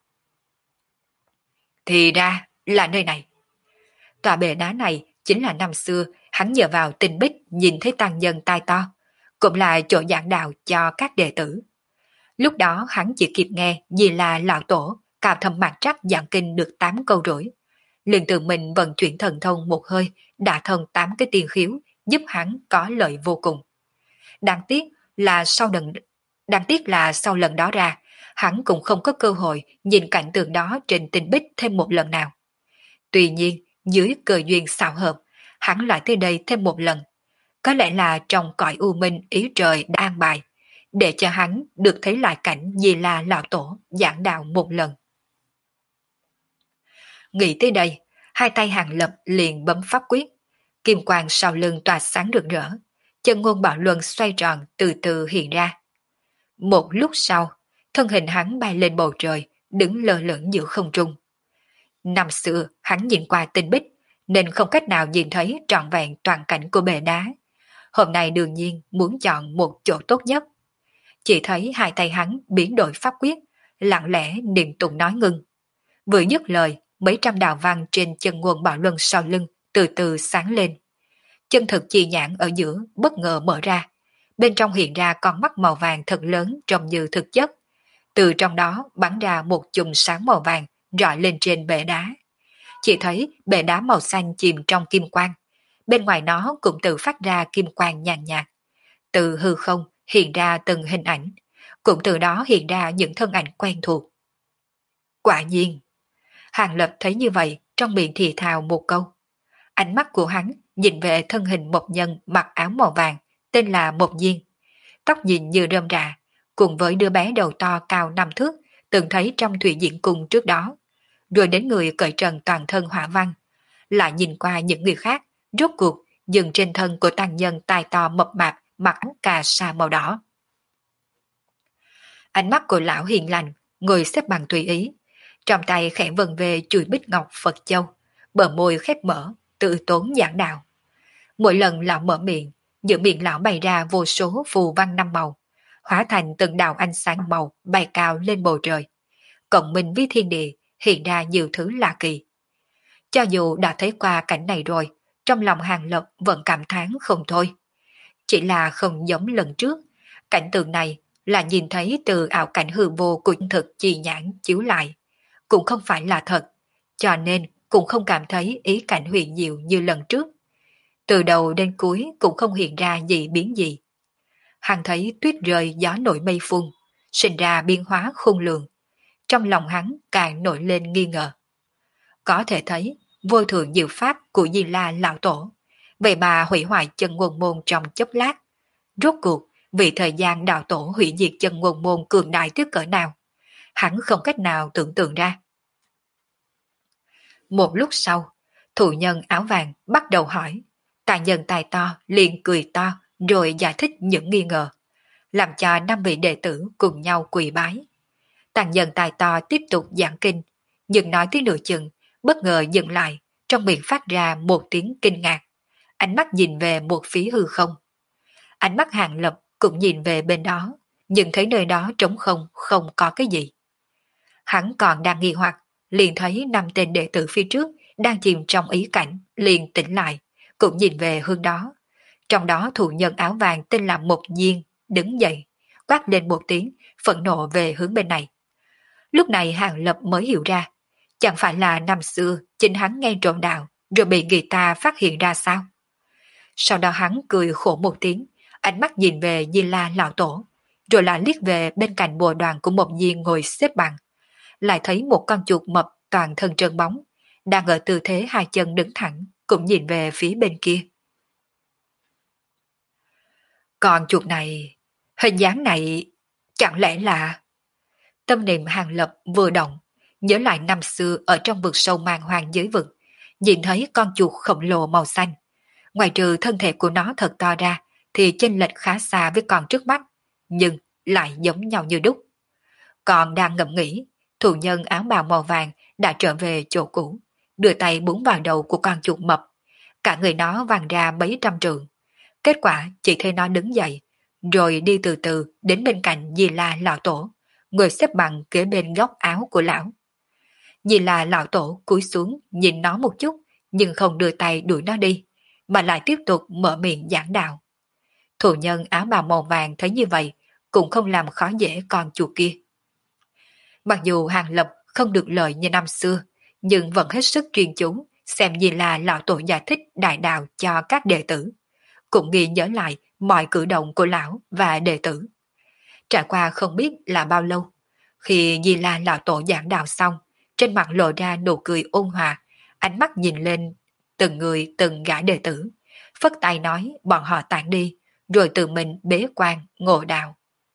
Speaker 1: Thì ra là nơi này. Tòa bệ đá này chính là năm xưa hắn nhờ vào tinh bích nhìn thấy tăng nhân tai to, cũng là chỗ giảng đạo cho các đệ tử. Lúc đó hắn chỉ kịp nghe vì là lão tổ cao thâm mạt trắc giảng kinh được 8 câu rưỡi. Liền tự mình vận chuyển thần thông một hơi, đã thông 8 cái tiên khiếu, giúp hắn có lợi vô cùng. Đáng tiếc là sau lần đó ra, hắn cũng không có cơ hội nhìn cảnh tượng đó trên tinh bích thêm một lần nào. Tuy nhiên, dưới cơ duyên xảo hợp, hắn lại tới đây thêm một lần. Có lẽ là trong cõi u minh ý trời đã an bài, để cho hắn được thấy lại cảnh Di La lão tổ giảng đạo một lần. Nghĩ tới đây, hai tay Hàng Lập liền bấm pháp quyết, kim quang sau lưng tỏa sáng rực rỡ, chân ngôn bảo luân xoay tròn từ từ hiện ra. Một lúc sau, thân hình hắn bay lên bầu trời, đứng lơ lửng giữa không trung. Năm xưa hắn nhìn qua tinh bích, nên không cách nào nhìn thấy trọn vẹn toàn cảnh của bệ đá. Hôm nay đương nhiên muốn chọn một chỗ tốt nhất. Chỉ thấy hai tay hắn biến đổi pháp quyết, lặng lẽ niệm tụng nói ngưng. Vừa dứt lời, mấy trăm đạo văn trên chân nguồn bảo luân sau lưng từ từ sáng lên. Chân thực chi nhãn ở giữa bất ngờ mở ra, bên trong hiện ra con mắt màu vàng thật lớn trông như thực chất. Từ trong đó bắn ra một chùm sáng màu vàng rọi lên trên bệ đá. Chỉ thấy bệ đá màu xanh chìm trong kim quang, bên ngoài nó cũng tự phát ra kim quang nhàn nhạt. Từ hư không hiện ra từng hình ảnh, cũng từ đó hiện ra những thân ảnh quen thuộc. Quả nhiên, Hàng Lập thấy như vậy trong miệng thì thào một câu. Ánh mắt của hắn nhìn về thân hình một nhân mặc áo màu vàng, tên là Mộc Diên. Tóc nhìn như rơm rạ, cùng với đứa bé đầu to cao 5 thước, từng thấy trong thủy diễn cung trước đó. Rồi đến người cởi trần toàn thân hỏa văn, lại nhìn qua những người khác, rốt cuộc dừng trên thân của tăng nhân tai to mập mạp mặc áo cà sa màu đỏ. Ánh mắt của lão hiền lành, ngồi xếp bằng tùy ý, trong tay khẽ vần về chùi bích ngọc Phật châu, bờ môi khép mở, tự tốn giảng đạo. Mỗi lần lão mở miệng, giữa miệng lão bày ra vô số phù văn năm màu, hóa thành từng đạo ánh sáng màu bay cao lên bầu trời, cộng minh với thiên địa, hiện ra nhiều thứ lạ kỳ. Cho dù đã thấy qua cảnh này rồi, trong lòng Hàng Lập vẫn cảm thán không thôi. Chỉ là không giống lần trước, cảnh tượng này là nhìn thấy từ ảo cảnh hư vô của thực chi nhãn chiếu lại, cũng không phải là thật, cho nên cũng không cảm thấy ý cảnh huyền diệu như lần trước. Từ đầu đến cuối cũng không hiện ra gì biến gì. Hắn thấy tuyết rơi gió nổi mây phun, sinh ra biến hóa khôn lường. Trong lòng hắn càng nổi lên nghi ngờ. Có thể thấy vô thượng diệu pháp của Di La Lão Tổ, vậy mà hủy hoại chân nguồn môn trong chốc lát. Rốt cuộc, vì thời gian đạo tổ hủy diệt chân nguồn môn cường đại tới cỡ nào, hắn không cách nào tưởng tượng ra. Một lúc sau, thủ nhân áo vàng bắt đầu hỏi, tài nhân tài to liền cười to rồi giải thích những nghi ngờ, làm cho 5 vị đệ tử cùng nhau quỳ bái. Tàng nhân tài to tiếp tục giảng kinh, nhưng nói tới nửa chừng, bất ngờ dừng lại, trong miệng phát ra một tiếng kinh ngạc. Ánh mắt nhìn về một phía hư không. Ánh mắt Hàng Lập cũng nhìn về bên đó, nhưng thấy nơi đó trống không, không có cái gì. Hắn còn đang nghi hoặc, liền thấy 5 tên đệ tử phía trước đang chìm trong ý cảnh, liền tỉnh lại, cũng nhìn về hướng đó. Trong đó thủ nhân áo vàng tên là Mộc Diên, đứng dậy, quát lên một tiếng, phẫn nộ về hướng bên này. Lúc này Hàng Lập mới hiểu ra, chẳng phải là năm xưa chính hắn nghe trộm đạo, rồi bị người ta phát hiện ra sao? Sau đó hắn cười khổ một tiếng, ánh mắt nhìn về Di La Lão Tổ, rồi lại liếc về bên cạnh bồ đoàn của Mộc Diên ngồi xếp bằng, lại thấy một con chuột mập toàn thân trơn bóng, đang ở tư thế hai chân đứng thẳng, cũng nhìn về phía bên kia. Con chuột này, hình dáng này, chẳng lẽ là... Tâm niệm Hàng Lập vừa động, nhớ lại năm xưa ở trong vực sâu mang hoang giới vực, nhìn thấy con chuột khổng lồ màu xanh. Ngoài trừ thân thể của nó thật to ra, thì chênh lệch khá xa với con trước mắt, nhưng lại giống nhau như đúc. Còn đang ngẫm nghĩ, thủ nhân áo bào màu vàng đã trở về chỗ cũ, đưa tay búng vào đầu của con chuột mập. Cả người nó vàng ra mấy trăm trượng. Kết quả chỉ thấy nó đứng dậy, rồi đi từ từ đến bên cạnh Di La Lão Tổ, ngồi xếp bằng kế bên góc áo của lão. Di La Lão Tổ cúi xuống nhìn nó một chút, nhưng không đưa tay đuổi nó đi, mà lại tiếp tục mở miệng giảng đạo. Thủ nhân áo bào màu vàng thấy như vậy, cũng không làm khó dễ con chuột kia. Mặc dù Hàng Lập không được lời như năm xưa, nhưng vẫn hết sức chuyên chú xem Di La Lão Tổ giải thích đại đạo cho các đệ tử, cũng ghi nhớ lại mọi cử động của lão và đệ tử. Trải qua không biết là bao lâu, khi Di La Lão Tổ giảng đạo xong, trên mặt lộ ra nụ cười ôn hòa, ánh mắt nhìn lên từng người từng gã đệ tử, phất tay nói bọn họ tản đi, rồi tự mình bế quan ngộ đạo.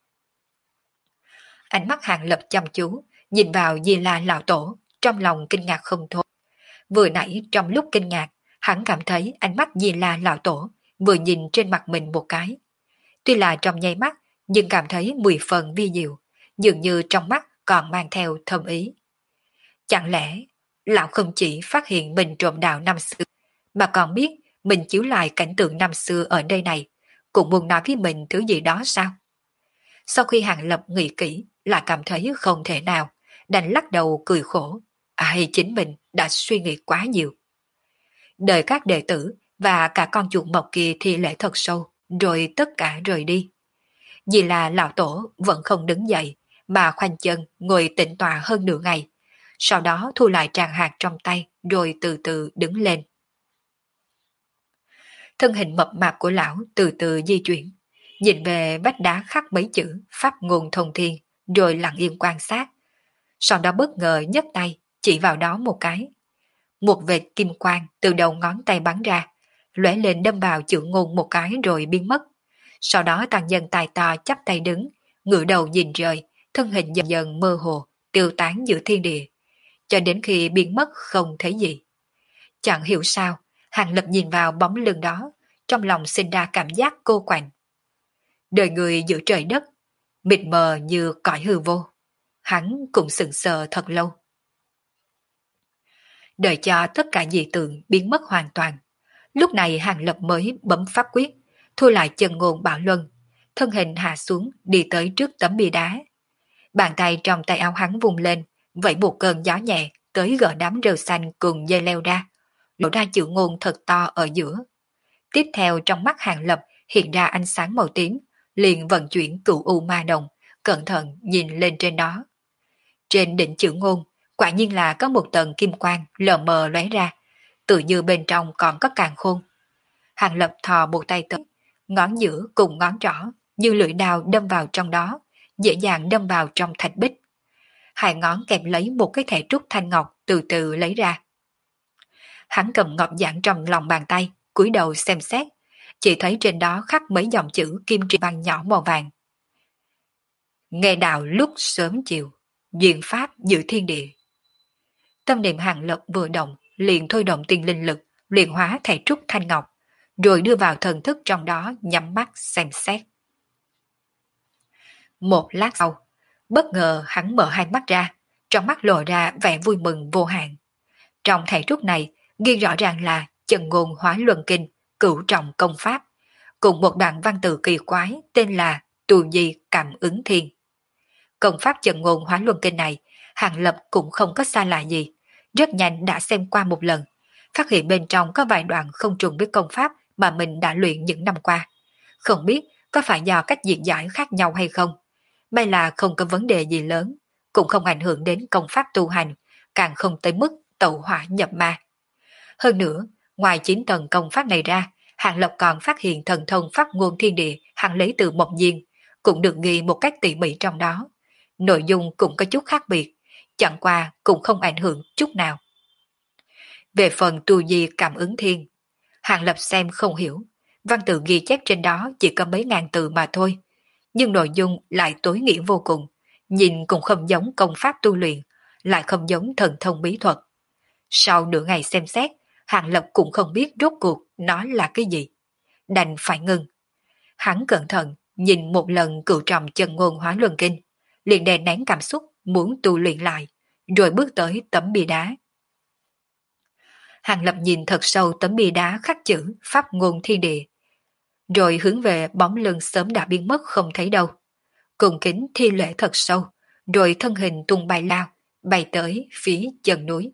Speaker 1: Ánh mắt Hàng Lập chăm chú, nhìn vào Di La Lão Tổ, trong lòng kinh ngạc không thôi. Vừa nãy trong lúc kinh ngạc, hắn cảm thấy ánh mắt Di La Lão Tổ vừa nhìn trên mặt mình một cái. Tuy là trong nháy mắt, nhưng cảm thấy 10 phần vi diệu, dường như trong mắt còn mang theo thâm ý. Chẳng lẽ, lão không chỉ phát hiện mình trộm đạo năm xưa, mà còn biết mình chiếu lại cảnh tượng năm xưa ở đây này, cũng muốn nói với mình thứ gì đó sao? Sau khi Hàng Lập nghĩ kỹ, lại cảm thấy không thể nào, đành lắc đầu cười khổ. Ai chính mình đã suy nghĩ quá nhiều. Đợi các đệ tử và cả con chuột mộc kia thi lễ thật sâu, rồi tất cả rời đi. Vì là Lão Tổ vẫn không đứng dậy, mà khoanh chân ngồi tĩnh tọa hơn nửa ngày. Sau đó thu lại tràng hạt trong tay, rồi từ từ đứng lên. Thân hình mập mạp của lão từ từ di chuyển, nhìn về vách đá khắc mấy chữ pháp ngôn thông thiên, rồi lặng yên quan sát. Sau đó bất ngờ nhấc tay, chỉ vào đó một cái. Một vệt kim quang từ đầu ngón tay bắn ra, lóe lên đâm vào chữ ngôn một cái rồi biến mất. Sau đó tăng nhân tài to chắp tay đứng, ngửa đầu nhìn rời, thân hình dần dần mơ hồ, tiêu tán giữa thiên địa, cho đến khi biến mất không thấy gì. Chẳng hiểu sao, Hàng Lập nhìn vào bóng lưng đó, trong lòng sinh ra cảm giác cô quạnh. Đời người giữa trời đất, mịt mờ như cõi hư vô. Hắn cũng sững sờ thật lâu. Đợi cho tất cả dị tượng biến mất hoàn toàn. Lúc này Hàng Lập mới bấm pháp quyết, thu lại chân ngôn bảo luân, thân hình hạ xuống đi tới trước tấm bia đá. Bàn tay trong tay áo hắn vùng lên, vậy một cơn gió nhẹ tới gỡ đám rêu xanh cùng dây leo ra, lộ ra chữ ngôn thật to ở giữa. Tiếp theo trong mắt Hàng Lập hiện ra ánh sáng màu tím, liền vận chuyển cửu u ma đồng, cẩn thận nhìn lên trên đó. Trên đỉnh chữ ngôn, quả nhiên là có một tầng kim quang lờ mờ lóe ra, tự như bên trong còn có càn khôn. Hàng Lập thò một tay tới, ngón giữa cùng ngón trỏ như lưỡi đao đâm vào trong đó, dễ dàng đâm vào trong thạch bích. Hai ngón kèm lấy một cái thẻ trúc thanh ngọc từ từ lấy ra. Hắn cầm ngọc giản trong lòng bàn tay, cúi đầu xem xét, chỉ thấy trên đó khắc mấy dòng chữ kim tri văn nhỏ màu vàng. Nghe đạo lúc sớm chiều, duyên pháp giữ thiên địa. Tâm niệm Hàng Lập vừa động, liền thôi động tiên linh lực, luyện hóa thẻ trúc thanh ngọc, rồi đưa vào thần thức trong đó nhắm mắt xem xét. Một lát sau, bất ngờ hắn mở hai mắt ra, trong mắt lộ ra vẻ vui mừng vô hạn. Trong thẻ trúc này ghi rõ ràng là Chân Ngôn Hóa Luân Kinh, cửu trọng công pháp, cùng một đoạn văn tự kỳ quái tên là Tù Di Cảm Ứng Thiên. Công pháp Chân Ngôn Hóa Luân Kinh này, Hàng Lập cũng không có xa lạ gì, rất nhanh đã xem qua một lần, phát hiện bên trong có vài đoạn không trùng với công pháp mà mình đã luyện những năm qua. Không biết có phải do cách diễn giải khác nhau hay không, may là không có vấn đề gì lớn, cũng không ảnh hưởng đến công pháp tu hành, càng không tới mức tẩu hỏa nhập ma. Hơn nữa, ngoài 9 tầng công pháp này ra, Hàng Lập còn phát hiện thần thông pháp ngôn thiên địa hắn lấy từ Mộng Diên, cũng được ghi một cách tỉ mỉ trong đó. Nội dung cũng có chút khác biệt, chẳng qua cũng không ảnh hưởng chút nào. Về phần tu di cảm ứng thiên, Hàng Lập xem không hiểu, văn tự ghi chép trên đó chỉ có mấy ngàn từ mà thôi, nhưng nội dung lại tối nghĩa vô cùng, nhìn cũng không giống công pháp tu luyện, lại không giống thần thông bí thuật. Sau nửa ngày xem xét, Hàng Lập cũng không biết rốt cuộc nó là cái gì, đành phải ngừng. Hắn cẩn thận nhìn một lần cửu trọng Chân Ngôn Hóa Luân Kinh, liền đè nén cảm xúc muốn tu luyện lại, rồi bước tới tấm bia đá. Hàng Lập nhìn thật sâu tấm bia đá khắc chữ pháp ngôn thiên địa, rồi hướng về bóng lưng sớm đã biến mất không thấy đâu. Cùng kính thi lễ thật sâu, rồi thân hình tung bay lao, bay tới phía chân núi.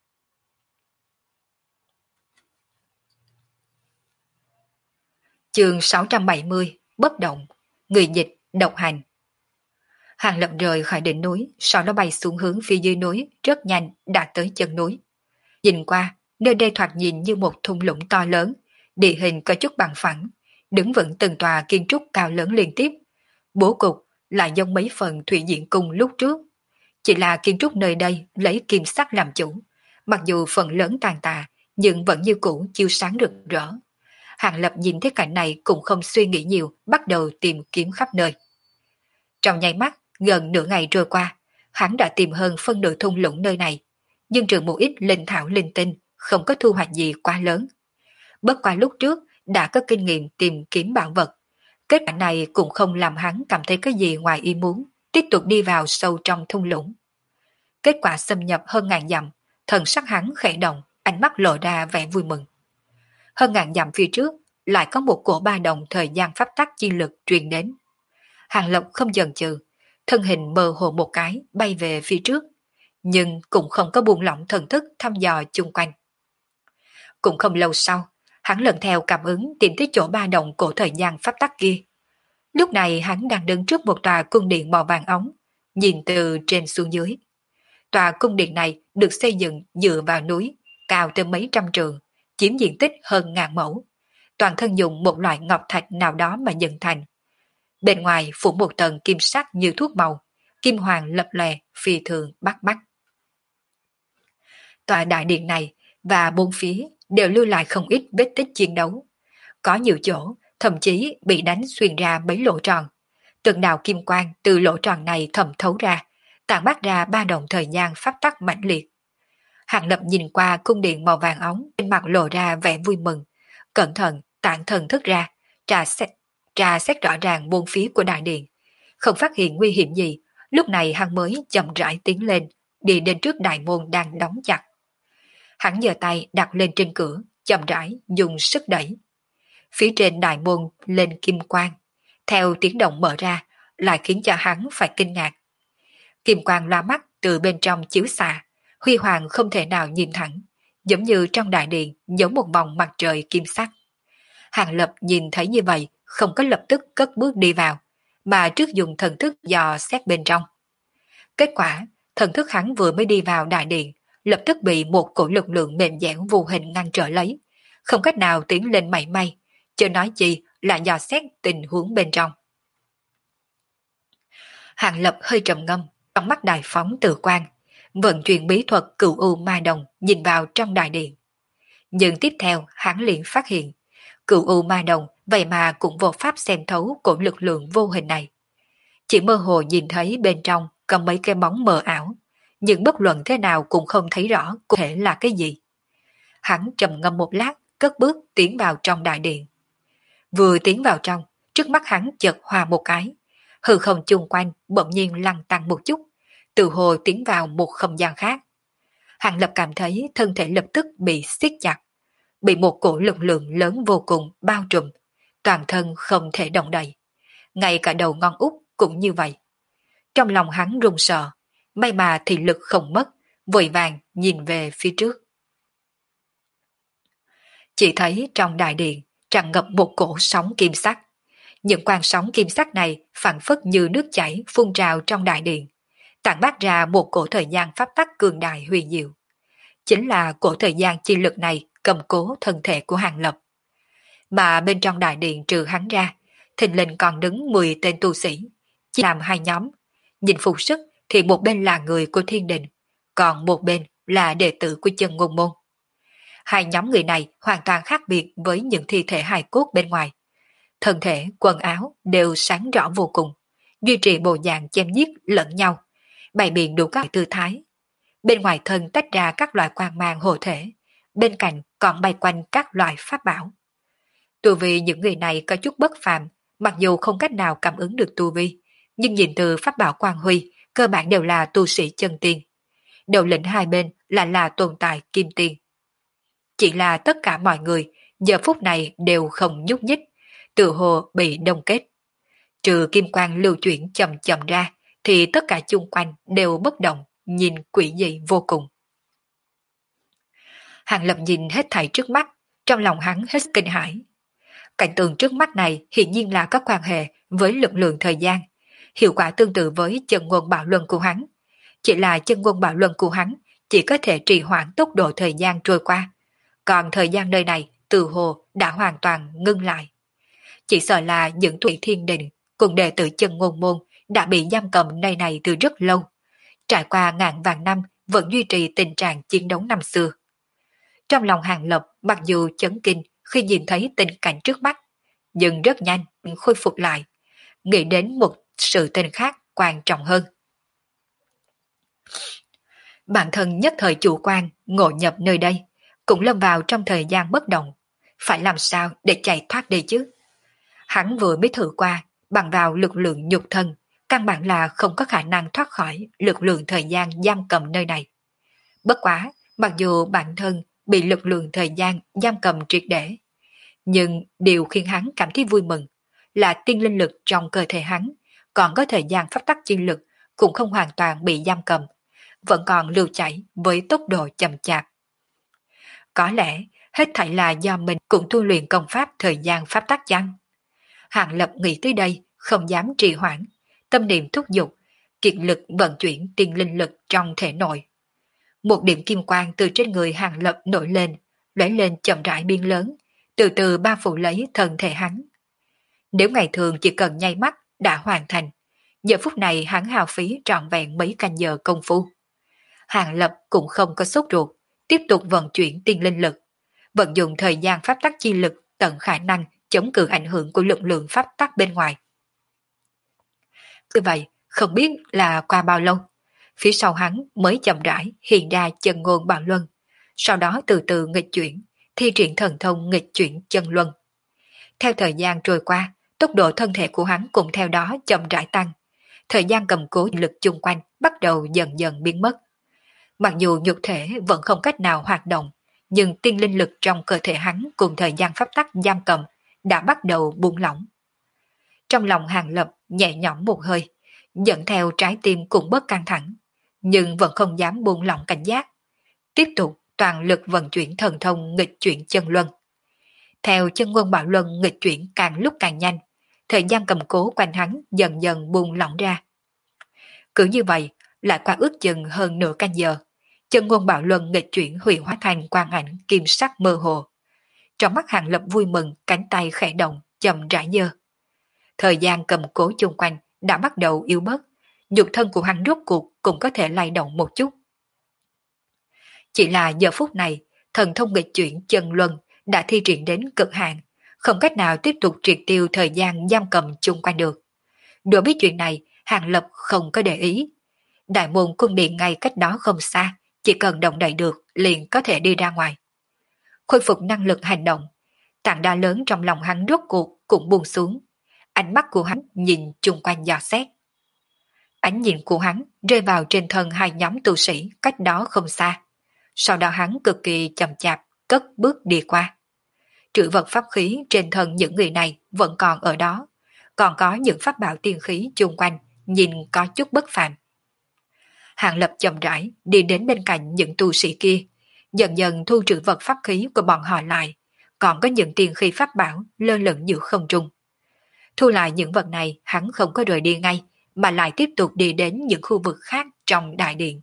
Speaker 1: Chương 670, bất động, người dịch, độc hành. Hàng Lập rời khỏi đỉnh núi, sau đó bay xuống hướng phía dưới núi, rất nhanh đã tới chân núi. Nhìn qua, nơi đây thoạt nhìn như một thung lũng to lớn, địa hình có chút bằng phẳng, đứng vững từng tòa kiến trúc cao lớn liên tiếp. Bố cục lại giống mấy phần thủy diễn cung lúc trước. Chỉ là kiến trúc nơi đây lấy kim sắc làm chủ, mặc dù phần lớn tàn tạ, nhưng vẫn như cũ chiếu sáng rực rỡ. Hàng Lập nhìn thấy cảnh này cũng không suy nghĩ nhiều, bắt đầu tìm kiếm khắp nơi. Trong nháy mắt, gần nửa ngày trôi qua, hắn đã tìm hơn phân nửa thung lũng nơi này, nhưng trừ một ít linh thảo linh tinh, không có thu hoạch gì quá lớn. Bất qua lúc trước đã có kinh nghiệm tìm kiếm bảo vật, kết quả này cũng không làm hắn cảm thấy cái gì ngoài ý muốn, tiếp tục đi vào sâu trong thung lũng. Kết quả xâm nhập hơn ngàn dặm, thần sắc hắn khẽ động, ánh mắt lộ ra vẻ vui mừng. Hơn ngàn dặm phía trước, lại có một cổ ba đồng thời gian pháp tắc chi lực truyền đến. Hàng Lập không chần chừ, thân hình mơ hồ một cái bay về phía trước, nhưng cũng không có buông lỏng thần thức thăm dò chung quanh. Cũng không lâu sau, hắn lần theo cảm ứng tìm tới chỗ ba đồng cổ thời gian pháp tắc kia. Lúc này hắn đang đứng trước một tòa cung điện màu vàng ống, nhìn từ trên xuống dưới. Tòa cung điện này được xây dựng dựa vào núi, cao tới mấy trăm trượng, chiếm diện tích hơn ngàn mẫu. Toàn thân dùng một loại ngọc thạch nào đó mà dựng thành. Bên ngoài phủ một tầng kim sắc như thuốc màu, kim hoàng lập lòe, phi thường bắt mắt. Tòa đại điện này và bốn phía đều lưu lại không ít vết tích chiến đấu. Có nhiều chỗ thậm chí bị đánh xuyên ra mấy lỗ tròn. Từng đạo kim quang từ lỗ tròn này thẩm thấu ra, tản mát ra ba đồng thời gian pháp tắc mãnh liệt. Hàng Lập nhìn qua cung điện màu vàng ống, trên mặt lộ ra vẻ vui mừng, cẩn thận tản thần thức ra, tra xét rõ ràng bốn phía của đại điện, không phát hiện nguy hiểm gì. Lúc này hắn mới chậm rãi tiến lên, đi đến trước đại môn đang đóng chặt. Hắn giơ tay đặt lên trên cửa, chậm rãi dùng sức đẩy. Phía trên đại môn lên kim quang, theo tiếng động mở ra, lại khiến cho hắn phải kinh ngạc. Kim quang loa mắt từ bên trong chiếu xạ, huy hoàng không thể nào nhìn thẳng, giống như trong đại điện giống một vòng mặt trời kim sắc. Hàng Lập nhìn thấy như vậy, không có lập tức cất bước đi vào, mà trước dùng thần thức dò xét bên trong. Kết quả, thần thức hắn vừa mới đi vào đại điện, lập tức bị một cổ lực lượng mềm dẻo vô hình ngăn trở lấy, không cách nào tiến lên mảy may, chưa nói chi là dò xét tình huống bên trong. Hàng Lập hơi trầm ngâm, trong mắt đại phóng tự quan, vận chuyển bí thuật cửu u ma đồng nhìn vào trong đại điện. Nhưng tiếp theo hắn liền phát hiện, cửu u ma đồng vậy mà cũng vô pháp xem thấu cổ lực lượng vô hình này. Chỉ mơ hồ nhìn thấy bên trong có mấy cái bóng mờ ảo, nhưng bất luận thế nào cũng không thấy rõ cụ thể là cái gì. Hắn trầm ngâm một lát, cất bước tiến vào trong đại điện. Vừa tiến vào trong, trước mắt hắn chợt hòa một cái, hư không chung quanh bỗng nhiên lăn tăng một chút, từ hồ tiến vào một không gian khác. Hàng Lập cảm thấy thân thể lập tức bị siết chặt, bị một cổ lực lượng lớn vô cùng bao trùm, toàn thân không thể động đậy. Ngay cả đầu ngón út cũng như vậy. Trong lòng hắn run sợ, may mà thị lực không mất, vội vàng nhìn về phía trước. Chỉ thấy trong đại điện tràn ngập một cổ sóng kim sắc. Những quang sóng kim sắc này phản phất như nước chảy phun trào trong đại điện, tản mát ra một cổ thời gian pháp tắc cường đại huyền diệu. Chính là cổ thời gian chi lực này cầm cố thân thể của Hàng Lập. Mà bên trong đại điện trừ hắn ra, thình lình còn đứng 10 tên tu sĩ, chia làm hai nhóm. Nhìn phục sức thì một bên là người của thiên đình, còn một bên là đệ tử của Chân Ngôn Môn. Hai nhóm người này hoàn toàn khác biệt với những thi thể hài cốt bên ngoài. Thân thể, quần áo đều sáng rõ vô cùng, duy trì bộ dạng chém giết lẫn nhau, bày biện đủ các tư thái. Bên ngoài thân tách ra các loại quang mang hộ thể, bên cạnh còn bay quanh các loại pháp bảo. Tu vi những người này có chút bất phàm, mặc dù không cách nào cảm ứng được tu vi, nhưng nhìn từ pháp bảo quang huy, cơ bản đều là tu sĩ chân tiên. Đầu lĩnh hai bên là tồn tại kim tiên. Chỉ là tất cả mọi người giờ phút này đều không nhúc nhích, tự hồ bị đông kết. Trừ kim quang lưu chuyển chậm chậm ra, thì tất cả chung quanh đều bất động, nhìn quỷ dị vô cùng. Hàng Lập nhìn hết thảy trước mắt, trong lòng hắn hết kinh hãi. Cảnh tượng trước mắt này hiển nhiên là có quan hệ với lực lượng thời gian, hiệu quả tương tự với chân ngôn bạo luân của hắn. Chỉ là chân ngôn bạo luân của hắn chỉ có thể trì hoãn tốc độ thời gian trôi qua, còn thời gian nơi này từ hồ đã hoàn toàn ngưng lại. Chỉ sợ là những thủy thiên đình cùng đệ tử Chân Ngôn Môn đã bị giam cầm nơi này từ rất lâu, trải qua ngàn vạn năm vẫn duy trì tình trạng chiến đấu năm xưa. Trong lòng Hàng Lập mặc dù chấn kinh khi nhìn thấy tình cảnh trước mắt, nhưng rất nhanh khôi phục lại, nghĩ đến một sự tình khác quan trọng hơn. Bản thân nhất thời chủ quan ngộ nhập nơi đây, cũng lâm vào trong thời gian bất động, phải làm sao để chạy thoát đi chứ? Hắn vừa mới thử qua, bằng vào lực lượng nhục thân, căn bản là không có khả năng thoát khỏi lực lượng thời gian giam cầm nơi này. Bất quá, mặc dù bản thân bị lực lượng thời gian giam cầm triệt để, nhưng điều khiến hắn cảm thấy vui mừng là tiên linh lực trong cơ thể hắn, còn có thời gian pháp tắc chi lực cũng không hoàn toàn bị giam cầm, vẫn còn lưu chảy với tốc độ chậm chạp. Có lẽ hết thảy là do mình cũng tu luyện công pháp thời gian pháp tắc chăng? Hàng Lập nghĩ tới đây, không dám trì hoãn, tâm niệm thúc giục, kiệt lực vận chuyển tiên linh lực trong thể nội. Một điểm kim quang từ trên người Hàng Lập nổi lên, lóe lên chậm rãi biến lớn, từ từ bao phủ lấy thân thể hắn. Nếu ngày thường chỉ cần nháy mắt đã hoàn thành, giờ phút này hắn hao phí trọn vẹn mấy canh giờ công phu. Hàng Lập cũng không có sốt ruột, tiếp tục vận chuyển tiên linh lực, vận dụng thời gian pháp tắc chi lực tận khả năng chống cự ảnh hưởng của lực lượng pháp tắc bên ngoài. Như vậy, không biết là qua bao lâu, phía sau hắn mới chậm rãi hiện ra chân ngôn bạo luân, sau đó từ từ nghịch chuyển, thi triển thần thông nghịch chuyển chân luân. Theo thời gian trôi qua, tốc độ thân thể của hắn cũng theo đó chậm rãi tăng, thời gian cầm cố lực chung quanh bắt đầu dần dần biến mất. Mặc dù nhục thể vẫn không cách nào hoạt động, nhưng tiên linh lực trong cơ thể hắn cùng thời gian pháp tắc giam cầm đã bắt đầu buông lỏng. Trong lòng Hàng Lập nhẹ nhõm một hơi, dẫn theo trái tim cũng bớt căng thẳng, nhưng vẫn không dám buông lỏng cảnh giác, tiếp tục toàn lực vận chuyển thần thông nghịch chuyển chân luân. Theo chân quân Bảo Luân nghịch chuyển càng lúc càng nhanh, thời gian cầm cố quanh hắn dần dần buông lỏng ra. Cứ như vậy, lại qua ước chừng hơn nửa canh giờ, chân quân Bảo Luân nghịch chuyển huyền hóa thành quang ảnh kim sắc mơ hồ. Trong mắt Hàng Lập vui mừng, cánh tay khẽ động, chậm rãi giơ. Thời gian cầm cố chung quanh đã bắt đầu yếu bớt, nhục thân của hắn rốt cuộc cũng có thể lay động một chút. Chỉ là giờ phút này, thần thông nghịch chuyển chân luân đã thi triển đến cực hạn, không cách nào tiếp tục triệt tiêu thời gian giam cầm chung quanh được. Đối với chuyện này, Hàng Lập không có để ý. Đại môn cung điện ngay cách đó không xa, chỉ cần động đậy được liền có thể đi ra ngoài. Khôi phục năng lực hành động, tảng đá lớn trong lòng hắn rốt cuộc cũng buông xuống. Ánh mắt của hắn nhìn chung quanh dò xét. Ánh nhìn của hắn rơi vào trên thân hai nhóm tu sĩ cách đó không xa. Sau đó hắn cực kỳ chậm chạp, cất bước đi qua. Trữ vật pháp khí trên thân những người này vẫn còn ở đó, còn có những pháp bảo tiên khí chung quanh, nhìn có chút bất phàm. Hàng Lập chậm rãi đi đến bên cạnh những tu sĩ kia, dần dần thu trữ vật pháp khí của bọn họ lại, còn có những tiên khí pháp bảo lơ lửng giữa không trung. Thu lại những vật này, hắn không có rời đi ngay, mà lại tiếp tục đi đến những khu vực khác trong đại điện.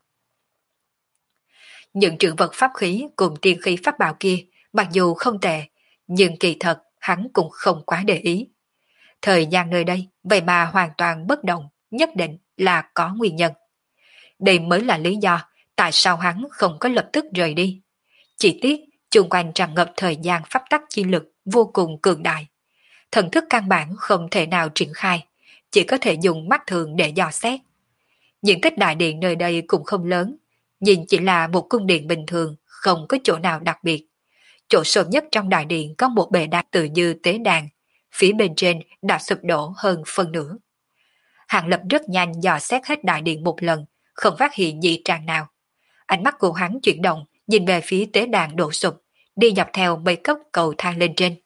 Speaker 1: Những trữ vật pháp khí cùng tiên khí pháp bảo kia, mặc dù không tệ, nhưng kỳ thật hắn cũng không quá để ý. Thời gian nơi đây, vậy mà hoàn toàn bất động, nhất định là có nguyên nhân. Đây mới là lý do tại sao hắn không có lập tức rời đi. Chỉ tiếc, chung quanh tràn ngập thời gian pháp tắc chi lực vô cùng cường đại. Thần thức căn bản không thể nào triển khai, chỉ có thể dùng mắt thường để dò xét. Diện tích đại điện nơi đây cũng không lớn, nhìn chỉ là một cung điện bình thường, không có chỗ nào đặc biệt. Chỗ sâu nhất trong đại điện có một bệ đá tự như tế đàn, phía bên trên đã sụp đổ hơn phân nửa. Hàng Lập rất nhanh dò xét hết đại điện một lần, không phát hiện dị trạng nào. Ánh mắt của hắn chuyển động, nhìn về phía tế đàn đổ sụp, đi dọc theo mấy cấp cầu thang lên trên.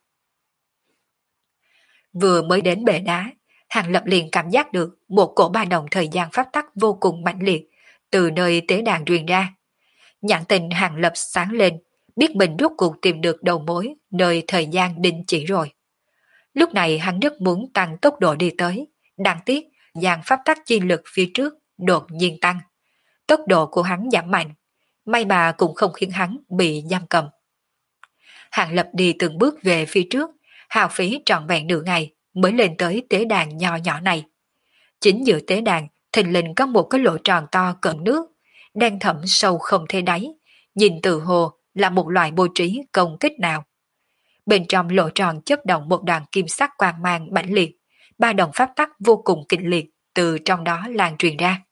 Speaker 1: Vừa mới đến bệ đá, Hàng Lập liền cảm giác được một cổ ba động thời gian pháp tắc vô cùng mãnh liệt từ nơi tế đàn truyền ra. Nhãn tình Hàng Lập sáng lên, biết mình rốt cuộc tìm được đầu mối nơi thời gian định chỉ rồi. Lúc này hắn rất muốn tăng tốc độ đi tới, đáng tiếc dàn pháp tắc chi lực phía trước đột nhiên tăng. Tốc độ của hắn giảm mạnh, may mà cũng không khiến hắn bị giam cầm. Hàng Lập đi từng bước về phía trước, hao phí trọn vẹn nửa ngày mới lên tới tế đàn nhỏ nhỏ này. Chính giữa tế đàn, thình lình có một cái lỗ tròn to cỡ nước, đen thẳm sâu không thấy đáy, nhìn từ hồ là một loại bố trí công kích nào. Bên trong lỗ tròn chớp động một đoàn kim sắc quang mang mãnh liệt, ba đồng pháp tắc vô cùng kịch liệt từ trong đó lan truyền ra.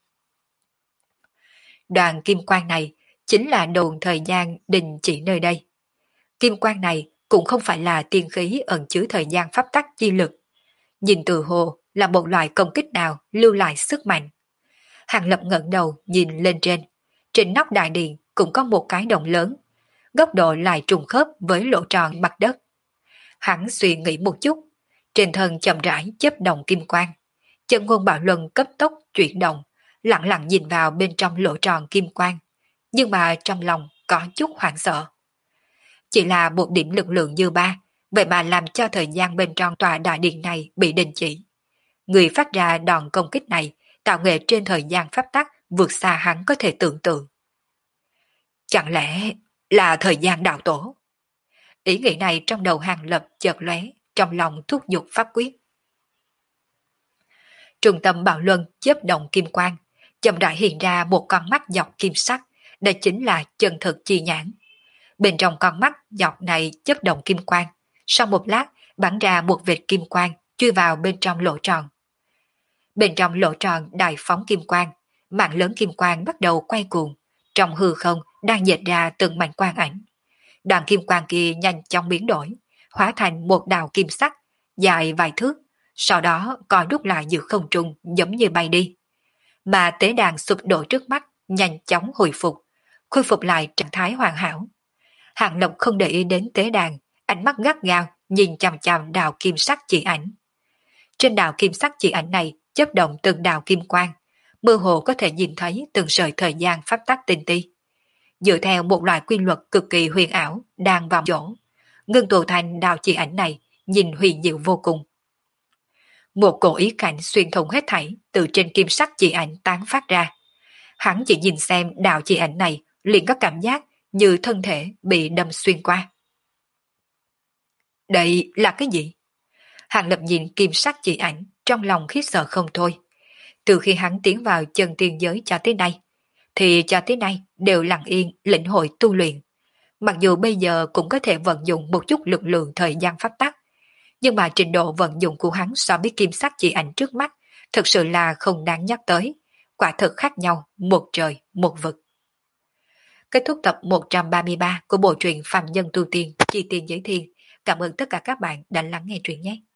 Speaker 1: Đoàn kim quang này chính là đồn thời gian đình chỉ nơi đây. Kim quang này cũng không phải là tiên khí ẩn chứa thời gian pháp tắc chi lực. Nhìn từ hồ là một loại công kích nào lưu lại sức mạnh. Hàng Lập ngẩng đầu nhìn lên trên. Trên nóc đại điện cũng có một cái đồng lớn. Góc độ lại trùng khớp với lỗ tròn mặt đất. Hắn suy nghĩ một chút. Trên thân chậm rãi chớp động kim quang. Chân ngôn Bảo Luân cấp tốc chuyển động, lặng lặng nhìn vào bên trong lỗ tròn kim quang. Nhưng mà trong lòng có chút hoảng sợ. Chỉ là một điểm lực lượng dư ba, vậy mà làm cho thời gian bên trong tòa đại điện này bị đình chỉ. Người phát ra đòn công kích này tạo nghệ trên thời gian pháp tắc vượt xa hắn có thể tưởng tượng. Chẳng lẽ là thời gian đạo tổ? Ý nghĩ này trong đầu Hàng Lập chợt lóe, trong lòng thúc giục pháp quyết. Trung tâm Bảo Luân chớp động kim quang, chậm rãi hiện ra một con mắt dọc kim sắc, đây chính là chân thực chi nhãn. Bên trong con mắt dọc này chớp động kim quang, sau một lát bắn ra một vệt kim quang chui vào bên trong lỗ tròn. Bên trong lỗ tròn đại phóng kim quang, mạng lớn kim quang bắt đầu quay cuồng, trong hư không đang dệt ra từng mảnh quang ảnh. Đoàn kim quang kia nhanh chóng biến đổi, hóa thành một đạo kim sắc dài vài thước, sau đó co rút lại giữa không trung giống như bay đi. Mà tế đàn sụp đổ trước mắt nhanh chóng hồi phục, khôi phục lại trạng thái hoàn hảo. Hàng Lập không để ý đến tế đàn, ánh mắt gắt gao nhìn chằm chằm đạo kim sắc chỉ ảnh. Trên đạo kim sắc chỉ ảnh này chớp động từng đạo kim quang, mơ hồ có thể nhìn thấy từng sợi thời gian pháp tắc tinh ti. Dựa theo một loại quy luật cực kỳ huyền ảo đang vào chỗ, ngưng tụ thành đạo chỉ ảnh này nhìn huyền diệu vô cùng. Một cổ ý cảnh xuyên thủng hết thảy từ trên kim sắc chỉ ảnh tán phát ra. Hắn chỉ nhìn xem đạo chỉ ảnh này liền có cảm giác như thân thể bị đâm xuyên qua. Đây là cái gì? Hàng Lập nhìn kim sắc chỉ ảnh trong lòng khiếp sợ không thôi. Từ khi hắn tiến vào chân tiên giới cho tới nay, thì cho tới nay đều lặng yên lĩnh hội tu luyện. Mặc dù bây giờ cũng có thể vận dụng một chút lực lượng thời gian pháp tắc, nhưng mà trình độ vận dụng của hắn so với kim sắc chỉ ảnh trước mắt thực sự là không đáng nhắc tới, quả thực khác nhau một trời một vực. Kết thúc tập 133 của bộ truyện Phàm Nhân Tu Tiên Chi Tiên Giới Thiên. Cảm ơn tất cả các bạn đã lắng nghe truyện nhé.